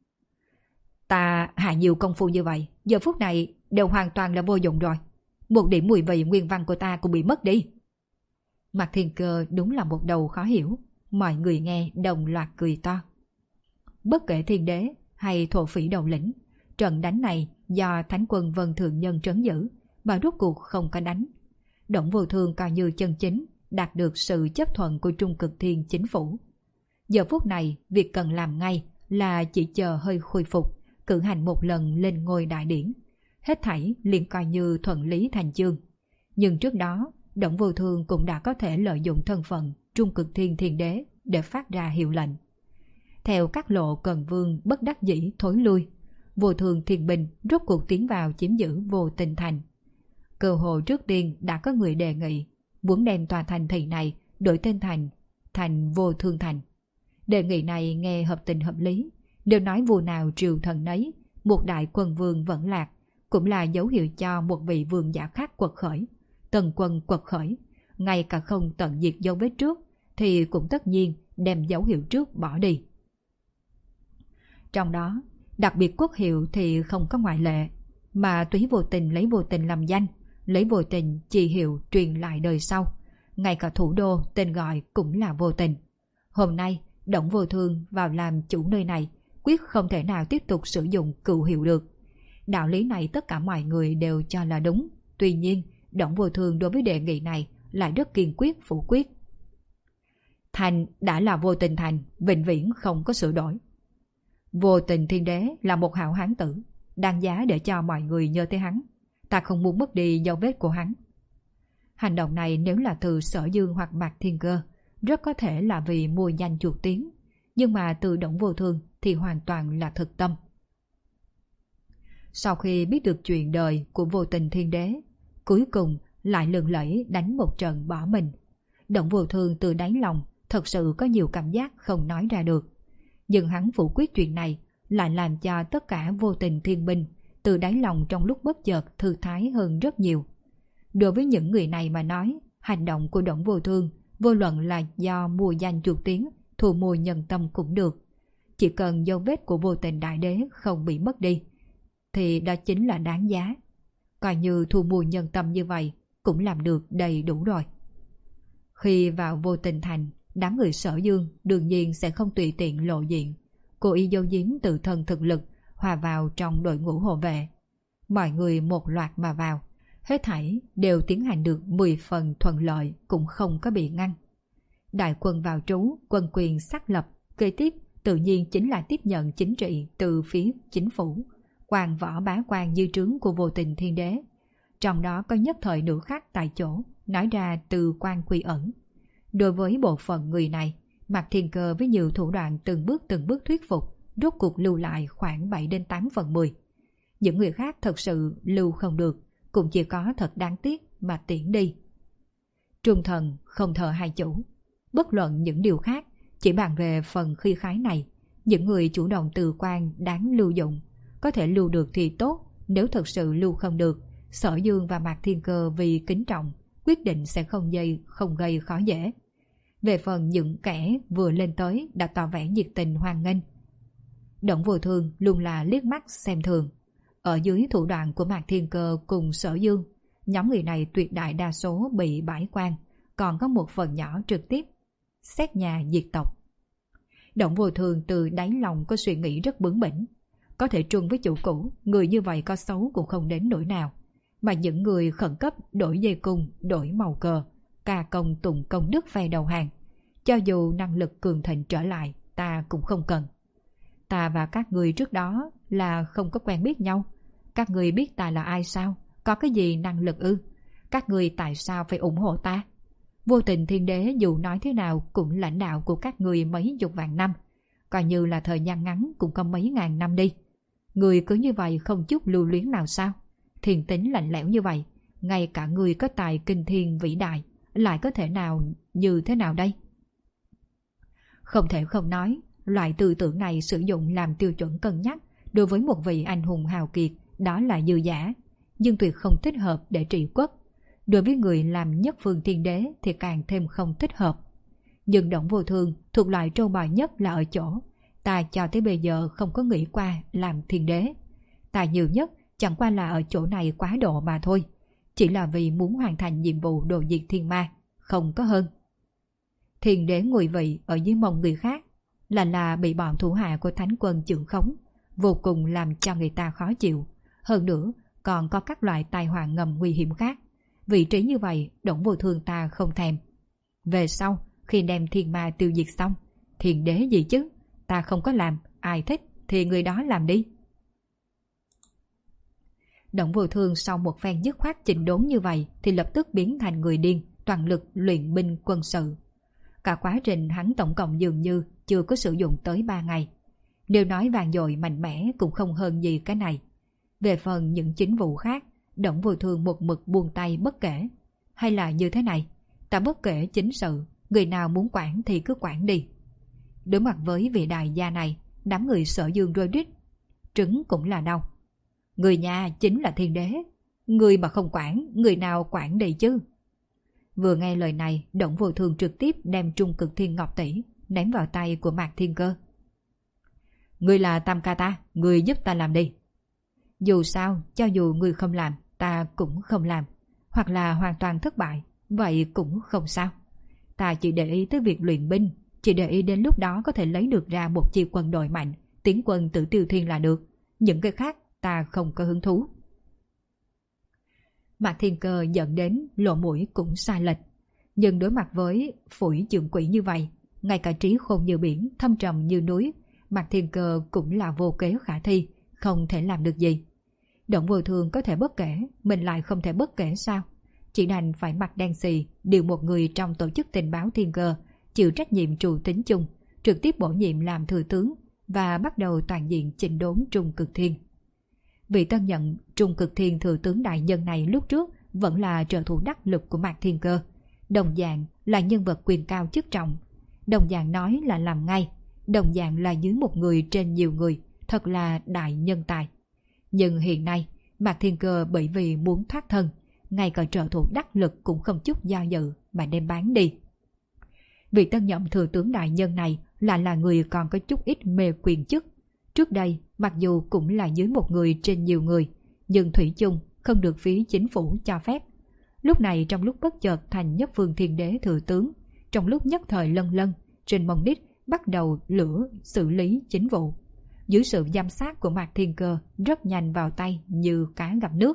Ta hạ nhiều công phu như vậy, giờ phút này đều hoàn toàn là vô dụng rồi. Một điểm mùi vị nguyên văn của ta cũng bị mất đi. Mạc Thiên Cơ đúng là một đầu khó hiểu, mọi người nghe đồng loạt cười to. Bất kể Thiên Đế hay thổ phỉ đầu lĩnh, trận đánh này do Thánh quân Vân Thượng Nhân trấn giữ mà rốt cuộc không có đánh. Đổng Vô Thương coi như chân chính đạt được sự chấp thuận của Trung Cực Thiên chính phủ. Giờ phút này việc cần làm ngay là chỉ chờ hơi khôi phục, cử hành một lần lên ngôi đại điển. Hết thảy liền coi như thuận lý thành chương. Nhưng trước đó, Đổng Vô Thương cũng đã có thể lợi dụng thân phận Trung Cực Thiên Thiên Đế để phát ra hiệu lệnh. Theo các lộ Cần Vương bất đắc dĩ thối lui, Vô Thường Thiên binh rốt cuộc tiến vào chiếm giữ Vô Tình Thành. Cơ hội trước tiên đã có người đề nghị muốn đem tòa thành thị này đổi tên thành thành Vô Thương Thành. Đề nghị này nghe hợp tình hợp lý. Nếu nói vua nào triều thần nấy, một đại quân vương vẫn lạc, cũng là dấu hiệu cho một vị vương giả khác quật khởi. Tần quân quật khởi, ngay cả không tận diệt dấu vết trước, thì cũng tất nhiên đem dấu hiệu trước bỏ đi. Trong đó, đặc biệt quốc hiệu thì không có ngoại lệ, mà Túy Vô Tình lấy Vô Tình làm danh, lấy Vô Tình chỉ hiệu truyền lại đời sau. Ngay cả thủ đô tên gọi cũng là Vô Tình. Hôm nay, Đổng Vô Thương vào làm chủ nơi này, quyết không thể nào tiếp tục sử dụng cựu hiệu được. Đạo lý này tất cả mọi người đều cho là đúng. Tuy nhiên, Đổng Vô Thương đối với đề nghị này lại rất kiên quyết phủ quyết. Thành đã là Vô Tình Thành, vĩnh viễn không có sửa đổi. Vô Tình Thiên Đế là một hảo hán tử, đáng giá để cho mọi người nhớ tới hắn. Ta không muốn mất đi dấu vết của hắn. Hành động này nếu là từ Sở Dương hoặc Mạc Thiên Cơ, rất có thể là vì mua danh chuột tiếng. Nhưng mà từ Đổng Vô Thương thì hoàn toàn là thực tâm. Sau khi biết được chuyện đời của Vô Tình Thiên Đế, cuối cùng lại lừng lẫy đánh một trận bỏ mình. Đổng Vô Thương từ đáy lòng thật sự có nhiều cảm giác không nói ra được. Nhưng hắn phủ quyết chuyện này lại làm cho tất cả Vô Tình Thiên binh từ đáy lòng trong lúc bất chợt thư thái hơn rất nhiều. Đối với những người này mà nói, hành động của Đổng Vô Thương vô luận là do mua danh chuột tiếng, thu mua nhân tâm cũng được. Chỉ cần dấu vết của Vô Tình Đại Đế không bị mất đi, thì đó chính là đáng giá. Coi như thu mua nhân tâm như vậy cũng làm được đầy đủ rồi. Khi vào Vô Tình Thành, đám người Sở Dương đương nhiên sẽ không tùy tiện lộ diện. Cô y giấu giếm tự thân thực lực, hòa vào trong đội ngũ hộ vệ. Mọi người một loạt mà vào, hết thảy đều tiến hành được mười phần thuận lợi, cũng không có bị ngăn. Đại quân vào trú, quân quyền xác lập, kế tiếp tự nhiên chính là tiếp nhận chính trị từ phía chính phủ, quan võ bá quan dư trướng của Vô Tình Thiên Đế. Trong đó có nhất thời nửa khác tại chỗ, nói ra từ quan quy ẩn. Đối với bộ phận người này, Mạc Thiên Cơ với nhiều thủ đoạn từng bước từng bước thuyết phục, rốt cuộc lưu lại khoảng bảy đến tám phần mười. Những người khác thật sự lưu không được, cũng chỉ có thật đáng tiếc mà tiễn đi. Trung thần không thờ hai chủ. Bất luận những điều khác, chỉ bàn về phần khí khái này, những người chủ động từ quan đáng lưu dụng. Có thể lưu được thì tốt, nếu thật sự lưu không được, Sở Dương và Mạc Thiên Cơ vì kính trọng, quyết định sẽ không dây, không gây khó dễ. Về phần những kẻ vừa lên tới đã tỏ vẻ nhiệt tình hoan nghênh, Đổng Vô Thương luôn là liếc mắt xem thường. Ở dưới thủ đoạn của Mạc Thiên Cơ cùng Sở Dương, nhóm người này tuyệt đại đa số bị bãi quan, còn có một phần nhỏ trực tiếp xét nhà diệt tộc. Đổng Vô Thương từ đáy lòng có suy nghĩ rất bướng bỉnh. Có thể trung với chủ cũ, người như vậy có xấu cũng không đến nỗi nào. Mà những người khẩn cấp đổi dây cung, đổi màu cờ, ca công tụng công đức phe đầu hàng, cho dù năng lực cường thịnh trở lại, ta cũng không cần. Ta và các người trước đó là không có quen biết nhau. Các người biết ta là ai sao? Có cái gì năng lực ư? Các người tại sao phải ủng hộ ta? Vô Tình Thiên Đế dù nói thế nào cũng lãnh đạo của các người mấy chục vạn năm. coi như là thời gian ngắn cũng có mấy ngàn năm đi. Người cứ như vậy không chút lưu luyến nào sao? Thiền tính lạnh lẽo như vậy, ngay cả người có tài kinh thiên vĩ đại, lại có thể nào như thế nào đây? Không thể không nói, loại tư tưởng này sử dụng làm tiêu chuẩn cân nhắc đối với một vị anh hùng hào kiệt, đó là dư giả, nhưng tuyệt không thích hợp để trị quốc. Đối với người làm nhất phương thiên đế thì càng thêm không thích hợp. Nhưng Đổng Vô Thương thuộc loại trâu bò nhất là ở chỗ, ta cho tới bây giờ không có nghĩ qua làm thiên đế. Ta nhiều nhất chẳng qua là ở chỗ này quá độ mà thôi, chỉ là vì muốn hoàn thành nhiệm vụ đồ diệt thiên ma, không có hơn. Thiên đế ngồi vị ở dưới mông người khác, là là bị bọn thủ hạ của thánh quân chưởng khống, vô cùng làm cho người ta khó chịu. Hơn nữa, còn có các loại tai họa ngầm nguy hiểm khác. Vị trí như vậy, Đổng Vô Thương ta không thèm. Về sau, khi đem thiên ma tiêu diệt xong, thiên đế gì chứ? Ta không có làm, ai thích thì người đó làm đi. Đổng Vô Thương sau một phen dứt khoát chỉnh đốn như vậy thì lập tức biến thành người điên, toàn lực luyện binh quân sự. Cả quá trình hắn tổng cộng dường như chưa có sử dụng tới ba ngày. Nếu nói vàng dội mạnh mẽ cũng không hơn gì cái này. Về phần những chính vụ khác, Đổng Vô Thương một mực buông tay bất kể. Hay là như thế này, ta bất kể chính sự, người nào muốn quản thì cứ quản đi. Đối mặt với vị đại gia này, đám người Sở Dương rối rít. Trứng cũng là đau. Người nhà chính là thiên đế, người mà không quản, người nào quản đi chứ? Vừa nghe lời này, Đổng Vô Thương trực tiếp đem Trung Cực Thiên Ngọc Tỷ ném vào tay của Mạc Thiên Cơ. Người là Tam Ca ta, người giúp ta làm đi. Dù sao, cho dù người không làm, ta cũng không làm. Hoặc là hoàn toàn thất bại, vậy cũng không sao. Ta chỉ để ý tới việc luyện binh, chỉ để ý đến lúc đó có thể lấy được ra một chi quân đội mạnh, tiến quân Tử Tiêu Thiên là được. Những cái khác ta không có hứng thú. Mạc Thiên Cơ dẫn đến lộ mũi cũng sai lệch. Nhưng đối mặt với phủi trường quỷ như vậy, ngay cả trí khôn như biển, thâm trầm như núi, Mạc Thiên Cơ cũng là vô kế khả thi, không thể làm được gì. Đổng Vô Thương có thể bất kể, mình lại không thể bất kể sao? Chỉ đành phải mặt đen xì, điều một người trong tổ chức tình báo Thiên Cơ, chịu trách nhiệm trụ tính chung, trực tiếp bổ nhiệm làm thừa tướng và bắt đầu toàn diện chỉnh đốn Trung Cực Thiên. Vị tân nhận Trung Cực Thiên thừa tướng đại nhân này lúc trước vẫn là trợ thủ đắc lực của Mạc Thiên Cơ, đồng dạng là nhân vật quyền cao chức trọng, đồng dạng nói là làm ngay, đồng dạng là dưới một người trên nhiều người, thật là đại nhân tài. Nhưng hiện nay, Mạc Thiên Cơ bởi vì muốn thoát thân, ngay cả trợ thủ đắc lực cũng không chút do dự mà đem bán đi. Vị tân nhậm thừa tướng đại nhân này là là người còn có chút ít mê quyền chức. Trước đây, mặc dù cũng là dưới một người trên nhiều người, nhưng thủy chung không được phía chính phủ cho phép. Lúc này trong lúc bất chợt thành nhất phương thiên đế thừa tướng, trong lúc nhất thời lân lân, trên mông đít bắt đầu lửa xử lý chính vụ. Dưới sự giám sát của Mạc Thiên Cơ rất nhanh vào tay như cá gặp nước.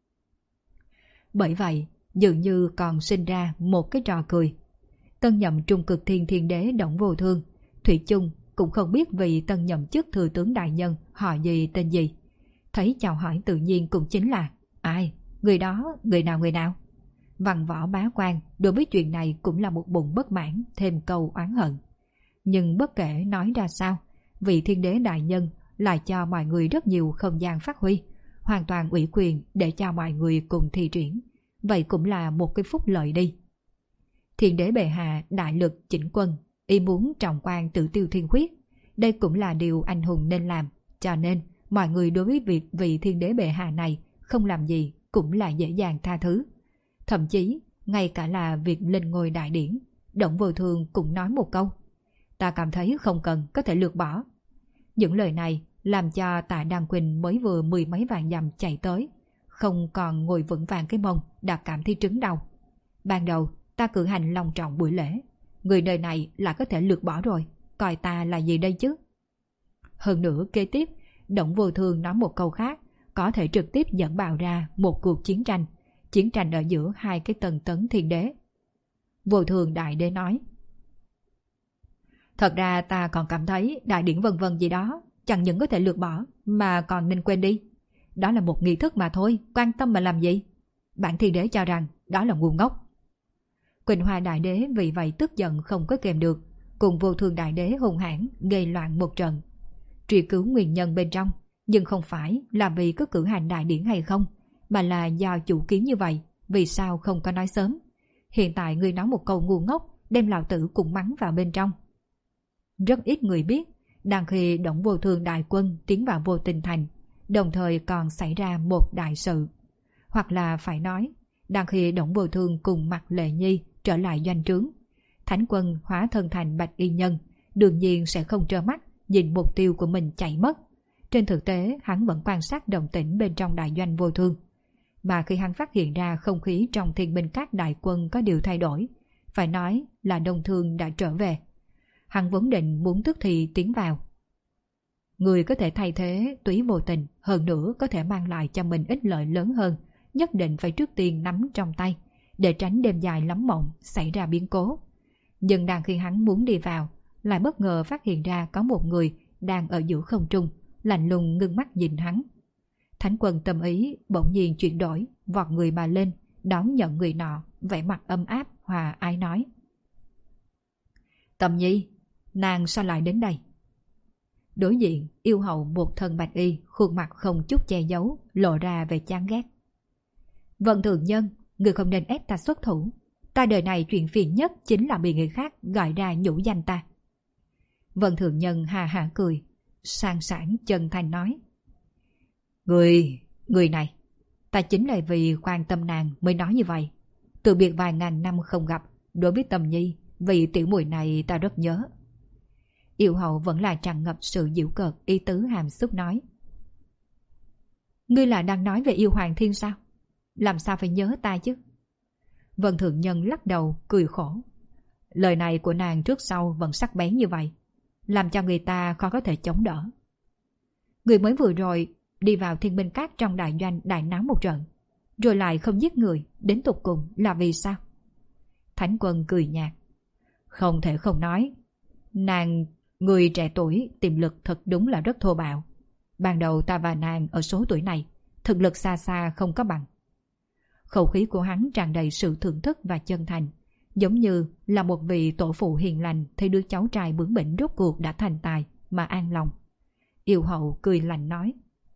Bởi vậy, dường như còn sinh ra một cái trò cười. Tân nhậm Trung Cực Thiên thiên đế Đổng Vô Thương, thủy chung cũng không biết vị tân nhậm chức thừa tướng đại nhân họ gì tên gì. Thấy chào hỏi tự nhiên cũng chính là ai, người đó, người nào người nào. Văn võ bá quan đối với chuyện này cũng là một bụng bất mãn, thêm câu oán hận. Nhưng bất kể nói ra sao, vị thiên đế đại nhân lại cho mọi người rất nhiều không gian phát huy, hoàn toàn ủy quyền để cho mọi người cùng thi triển. Vậy cũng là một cái phúc lợi đi. Thiên đế bệ hạ đại lực chỉnh quân, ý muốn trọng quan Tử Tiêu Thiên Huyết. Đây cũng là điều anh hùng nên làm, cho nên mọi người đối với việc vị thiên đế bệ hạ này không làm gì cũng là dễ dàng tha thứ. Thậm chí, ngay cả là việc lên ngôi đại điển, Đổng Vô Thương cũng nói một câu. Ta cảm thấy không cần, có thể lược bỏ. Những lời này làm cho Tạ Đăng Quỳnh mới vừa mười mấy vạn dặm chạy tới, không còn ngồi vững vàng cái mông đã cảm thấy trứng đau. Ban đầu ta cử hành long trọng buổi lễ, người nơi này là có thể lược bỏ rồi, coi ta là gì đây chứ? Hơn nữa kế tiếp, Đổng Vô Thương nói một câu khác, có thể trực tiếp dẫn bào ra một cuộc chiến tranh, chiến tranh ở giữa hai cái tầng tấn thiên đế. Vô Thường đại đế nói, thật ra ta còn cảm thấy đại điển vân vân gì đó chẳng những có thể lược bỏ mà còn nên quên đi. Đó là một nghi thức mà thôi, quan tâm mà làm gì? Bản thiên đế cho rằng đó là ngu ngốc. Quỳnh Hoa đại đế vì vậy tức giận không có kèm được, cùng Vô Thương Đại Đế hung hãn gây loạn một trận. Truy cứu nguyên nhân bên trong, nhưng không phải là vì có cử hành đại điển hay không, mà là do chủ kiến như vậy, vì sao không có nói sớm. Hiện tại ngươi nói một câu ngu ngốc, đem lão tử cùng mắng vào bên trong. Rất ít người biết, đang khi Đổng Vô Thương đại quân tiến vào Vô Tình Thành, đồng thời còn xảy ra một đại sự. Hoặc là phải nói, đang khi Đổng Vô Thương cùng Mạc Lệ Nhi trở lại doanh trướng, Thánh quân hóa thân thành bạch y nhân, đương nhiên sẽ không trơ mắt nhìn mục tiêu của mình chạy mất. Trên thực tế, hắn vẫn quan sát động tĩnh bên trong đại doanh Vô Thương. Mà khi hắn phát hiện ra không khí trong Thiên Binh Các đại quân có điều thay đổi, phải nói là Đông Thương đã trở về. Hắn vốn định muốn tức thì tiến vào. Người có thể thay thế Túy Vô Tình, hơn nữa có thể mang lại cho mình ích lợi lớn hơn, nhất định phải trước tiên nắm trong tay, để tránh đêm dài lắm mộng xảy ra biến cố. Nhưng đang khi hắn muốn đi vào, lại bất ngờ phát hiện ra có một người đang ở giữa không trung, lạnh lùng ngưng mắt nhìn hắn. Thánh quân tâm ý bỗng nhiên chuyển đổi, vọt người mà lên, đón nhận người nọ, vẻ mặt âm áp, hòa ái nói: Tâm Nhi, nàng sao lại đến đây? Đối diện, yêu hậu một thân bạch y, khuôn mặt không chút che giấu, lộ ra về chán ghét. Vân Thường Nhân, người không nên ép ta xuất thủ. Ta đời này chuyện phiền nhất chính là bị người khác gọi ra nhũ danh ta. Vân Thường Nhân hà hà cười, sang sảng chân thành nói: Người, người này, ta chính là vì quan tâm nàng mới nói như vậy. Từ biệt vài ngàn năm không gặp, đối với Tâm Nhi, vì tiểu muội này ta rất nhớ. Yêu hậu vẫn là tràn ngập sự giễu cợt, ý tứ hàm xúc nói: Ngươi là đang nói về yêu Hoàng Thiên sao? Làm sao phải nhớ ta chứ? Vân Thượng Nhân lắc đầu cười khổ. Lời này của nàng trước sau vẫn sắc bén như vậy, làm cho người ta khó có thể chống đỡ. Người mới vừa rồi đi vào Thiên Binh Các trong đại doanh đại náo một trận, rồi lại không giết người, đến tục cùng là vì sao? Thánh quân cười nhạt: Không thể không nói, nàng, người trẻ tuổi tiềm lực thật đúng là rất thô bạo. Ban đầu ta và nàng ở số tuổi này, thực lực xa xa không có bằng. Khẩu khí của hắn tràn đầy sự thưởng thức và chân thành, giống như là một vị tổ phụ hiền lành thấy đứa cháu trai bướng bỉnh rốt cuộc đã thành tài mà an lòng. Yêu hậu cười lạnh nói: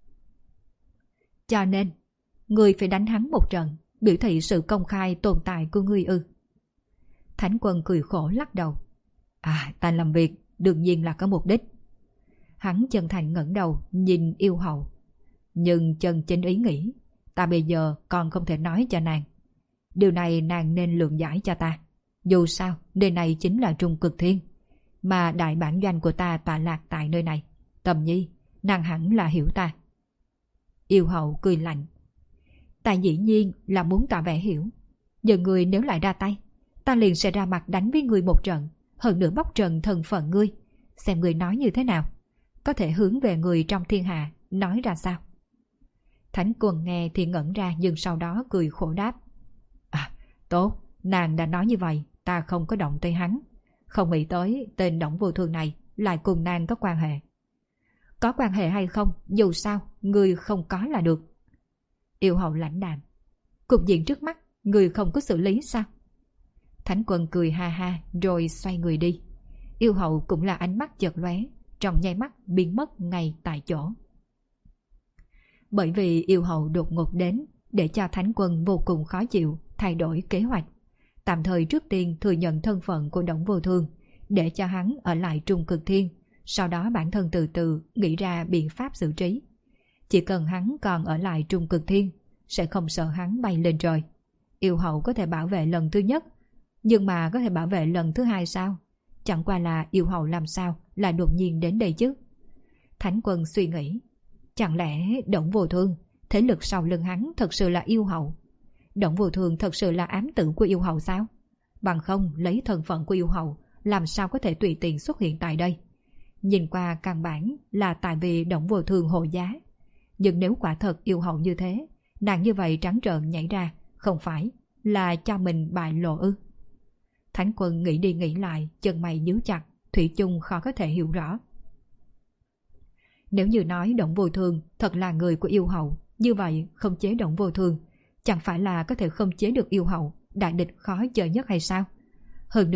Cho nên, ngươi phải đánh hắn một trận, biểu thị sự công khai tồn tại của ngươi ư? Thánh quân cười khổ lắc đầu: À, ta làm việc đương nhiên là có mục đích. Hắn chân thành ngẩng đầu nhìn yêu hậu. Nhưng chân chính ý nghĩ, ta bây giờ còn không thể nói cho nàng. Điều này nàng nên lượng giải cho ta. Dù sao, nơi này chính là Trung Cực Thiên, mà đại bản doanh của ta tọa lạc tại nơi này. Tâm Nhi, nàng hẳn là hiểu ta. Yêu hậu cười lạnh: Ta dĩ nhiên là muốn tỏ vẻ hiểu, nhưng người nếu lại ra tay, ta liền sẽ ra mặt đánh với người một trận, hơn nữa bóc trần thân phận ngươi. Xem người nói như thế nào, có thể hướng về người trong thiên hạ nói ra sao? Thánh quân nghe thì ngẩn ra, nhưng sau đó cười khổ đáp: À, tốt, nàng đã nói như vậy, ta không có động tới hắn. Không nghĩ tới tên Đổng Vô Thương này lại cùng nàng có quan hệ. Có quan hệ hay không, dù sao, người không có là được. Yêu hậu lãnh đạm: Cục diện trước mắt, người không có xử lý sao? Thánh quân cười ha ha rồi xoay người đi. Yêu hậu cũng là ánh mắt chợt lóe, trong nháy mắt biến mất ngay tại chỗ. Bởi vì yêu hậu đột ngột đến, để cho thánh quân vô cùng khó chịu, thay đổi kế hoạch. Tạm thời trước tiên thừa nhận thân phận của Đổng Vô Thương, để cho hắn ở lại Trung Cực Thiên, sau đó bản thân từ từ nghĩ ra biện pháp xử trí. Chỉ cần hắn còn ở lại Trung Cực Thiên, sẽ không sợ hắn bay lên trời. Yêu hậu có thể bảo vệ lần thứ nhất, nhưng mà có thể bảo vệ lần thứ hai sao? Chẳng qua là yêu hậu làm sao lại đột nhiên đến đây chứ? Thánh quân suy nghĩ, chẳng lẽ Đổng Vô Thương, thế lực sau lưng hắn thật sự là yêu hậu? Đổng Vô Thương thật sự là ám tử của yêu hậu sao? Bằng không lấy thân phận của yêu hậu, làm sao có thể tùy tiện xuất hiện tại đây? Nhìn qua căn bản là tại vì Đổng Vô Thương hộ giá. Nhưng nếu quả thật yêu hậu như thế, nàng như vậy trắng trợn nhảy ra, không phải là cho mình bại lộ ư? Thánh quân nghĩ đi nghĩ lại, chân mày nhíu chặt, thủy chung khó có thể hiểu rõ. Nếu như nói Đổng Vô Thương thật là người của yêu hậu, như vậy không chế Đổng Vô Thương chẳng phải là có thể không chế được yêu hậu, đại địch khó chơi nhất hay sao? Hơn nữa,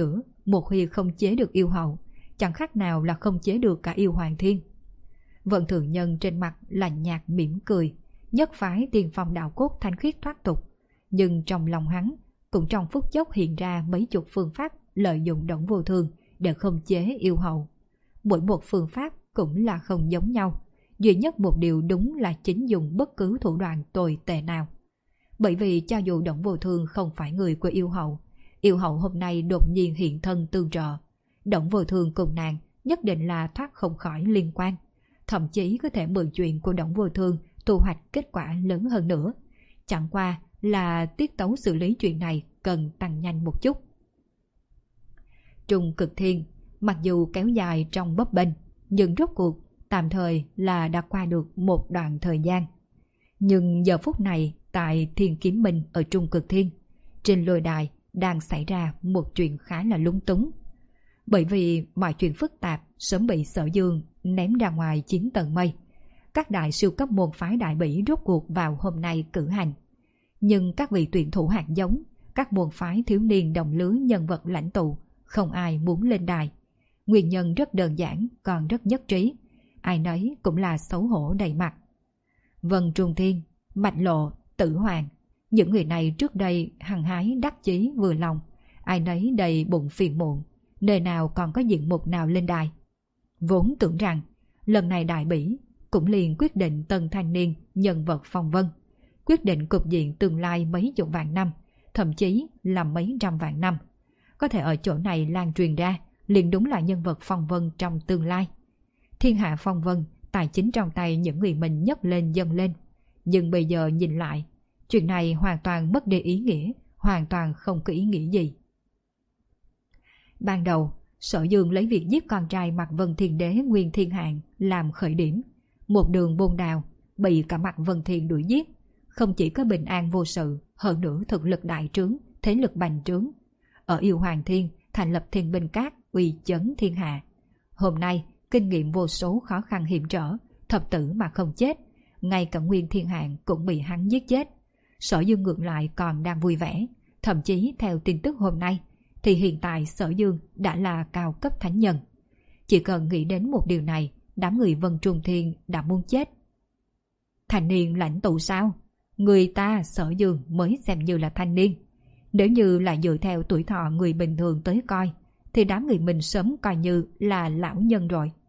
một khi không chế được yêu hậu, chẳng khác nào là không chế được cả yêu hoàng thiên. Vận Thượng Nhân trên mặt lạnh nhạt mỉm cười, nhất phái tiên phong đạo cốt thanh khiết thoát tục, nhưng trong lòng hắn cũng trong phút chốc hiện ra mấy chục phương pháp lợi dụng Đổng Vô Thương để không chế yêu hậu. Mỗi một phương pháp cũng là không giống nhau, duy nhất một điều đúng là chính dùng bất cứ thủ đoạn tồi tệ nào. Bởi vì cho dù Đổng Vô Thương không phải người của yêu hậu, yêu hậu hôm nay đột nhiên hiện thân tương trợ, Đổng Vô Thương cùng nàng nhất định là thoát không khỏi liên quan, thậm chí có thể mượn chuyện của Đổng Vô Thương thu hoạch kết quả lớn hơn nữa. Chẳng qua là tiết tấu xử lý chuyện này cần tăng nhanh một chút. Trung Cực Thiên mặc dù kéo dài trong bấp bênh, nhưng rốt cuộc tạm thời là đã qua được một đoạn thời gian. Nhưng giờ phút này tại Thiên Kiếm Minh ở Trung Cực Thiên, trên lôi đài đang xảy ra một chuyện khá là lúng túng. Bởi vì mọi chuyện phức tạp sớm bị Sở Dương ném ra ngoài chín tầng mây, các đại siêu cấp môn phái đại bỉ rốt cuộc vào hôm nay cử hành. Nhưng các vị tuyển thủ hạt giống, các môn phái thiếu niên đồng lứa nhân vật lãnh tụ, không ai muốn lên đài. Nguyên nhân rất đơn giản, còn rất nhất trí. Ai nấy cũng là xấu hổ đầy mặt. Vân Trung Thiên, Mạch Lộ, Tử Hoàng, những người này trước đây hăng hái đắc chí vừa lòng, ai nấy đầy bụng phiền muộn, nơi nào còn có diện mục nào lên đài. Vốn tưởng rằng lần này đại bỉ cũng liền quyết định tân thanh niên nhân vật phong vân, quyết định cục diện tương lai mấy chục vạn năm, thậm chí là mấy trăm vạn năm. Có thể ở chỗ này lan truyền ra, liền đúng là nhân vật phong vân trong tương lai. Thiên hạ phong vân, tài chính trong tay những người mình nhấc lên dâng lên. Nhưng bây giờ nhìn lại, chuyện này hoàn toàn mất đi ý nghĩa, hoàn toàn không có ý nghĩa gì. Ban đầu, Sở Dương lấy việc giết con trai Mạc Vân Thiên Đế Nguyên Thiên Hạng làm khởi điểm, một đường bôn đào, bị cả Mạc Vân Thiên đuổi giết. Không chỉ có bình an vô sự, hơn nữa thực lực đại trướng, thế lực bành trướng. Ở Yêu Hoàng Thiên thành lập Thiên Binh Các uy chấn thiên hạ. Hôm nay kinh nghiệm vô số khó khăn hiểm trở, thập tử mà không chết, ngay cả Nguyên Thiên Hạng cũng bị hắn giết chết. Sở Dương ngược lại còn đang vui vẻ, thậm chí theo tin tức hôm nay thì hiện tại Sở Dương đã là cao cấp thánh nhân. Chỉ cần nghĩ đến một điều này, đám người Vân Trung Thiên đã muốn chết. Thanh niên lãnh tụ sao? Người ta Sở Dương mới xem như là thanh niên. Nếu như là dựa theo tuổi thọ người bình thường tới coi, thì đám người mình sớm coi như là lão nhân rồi.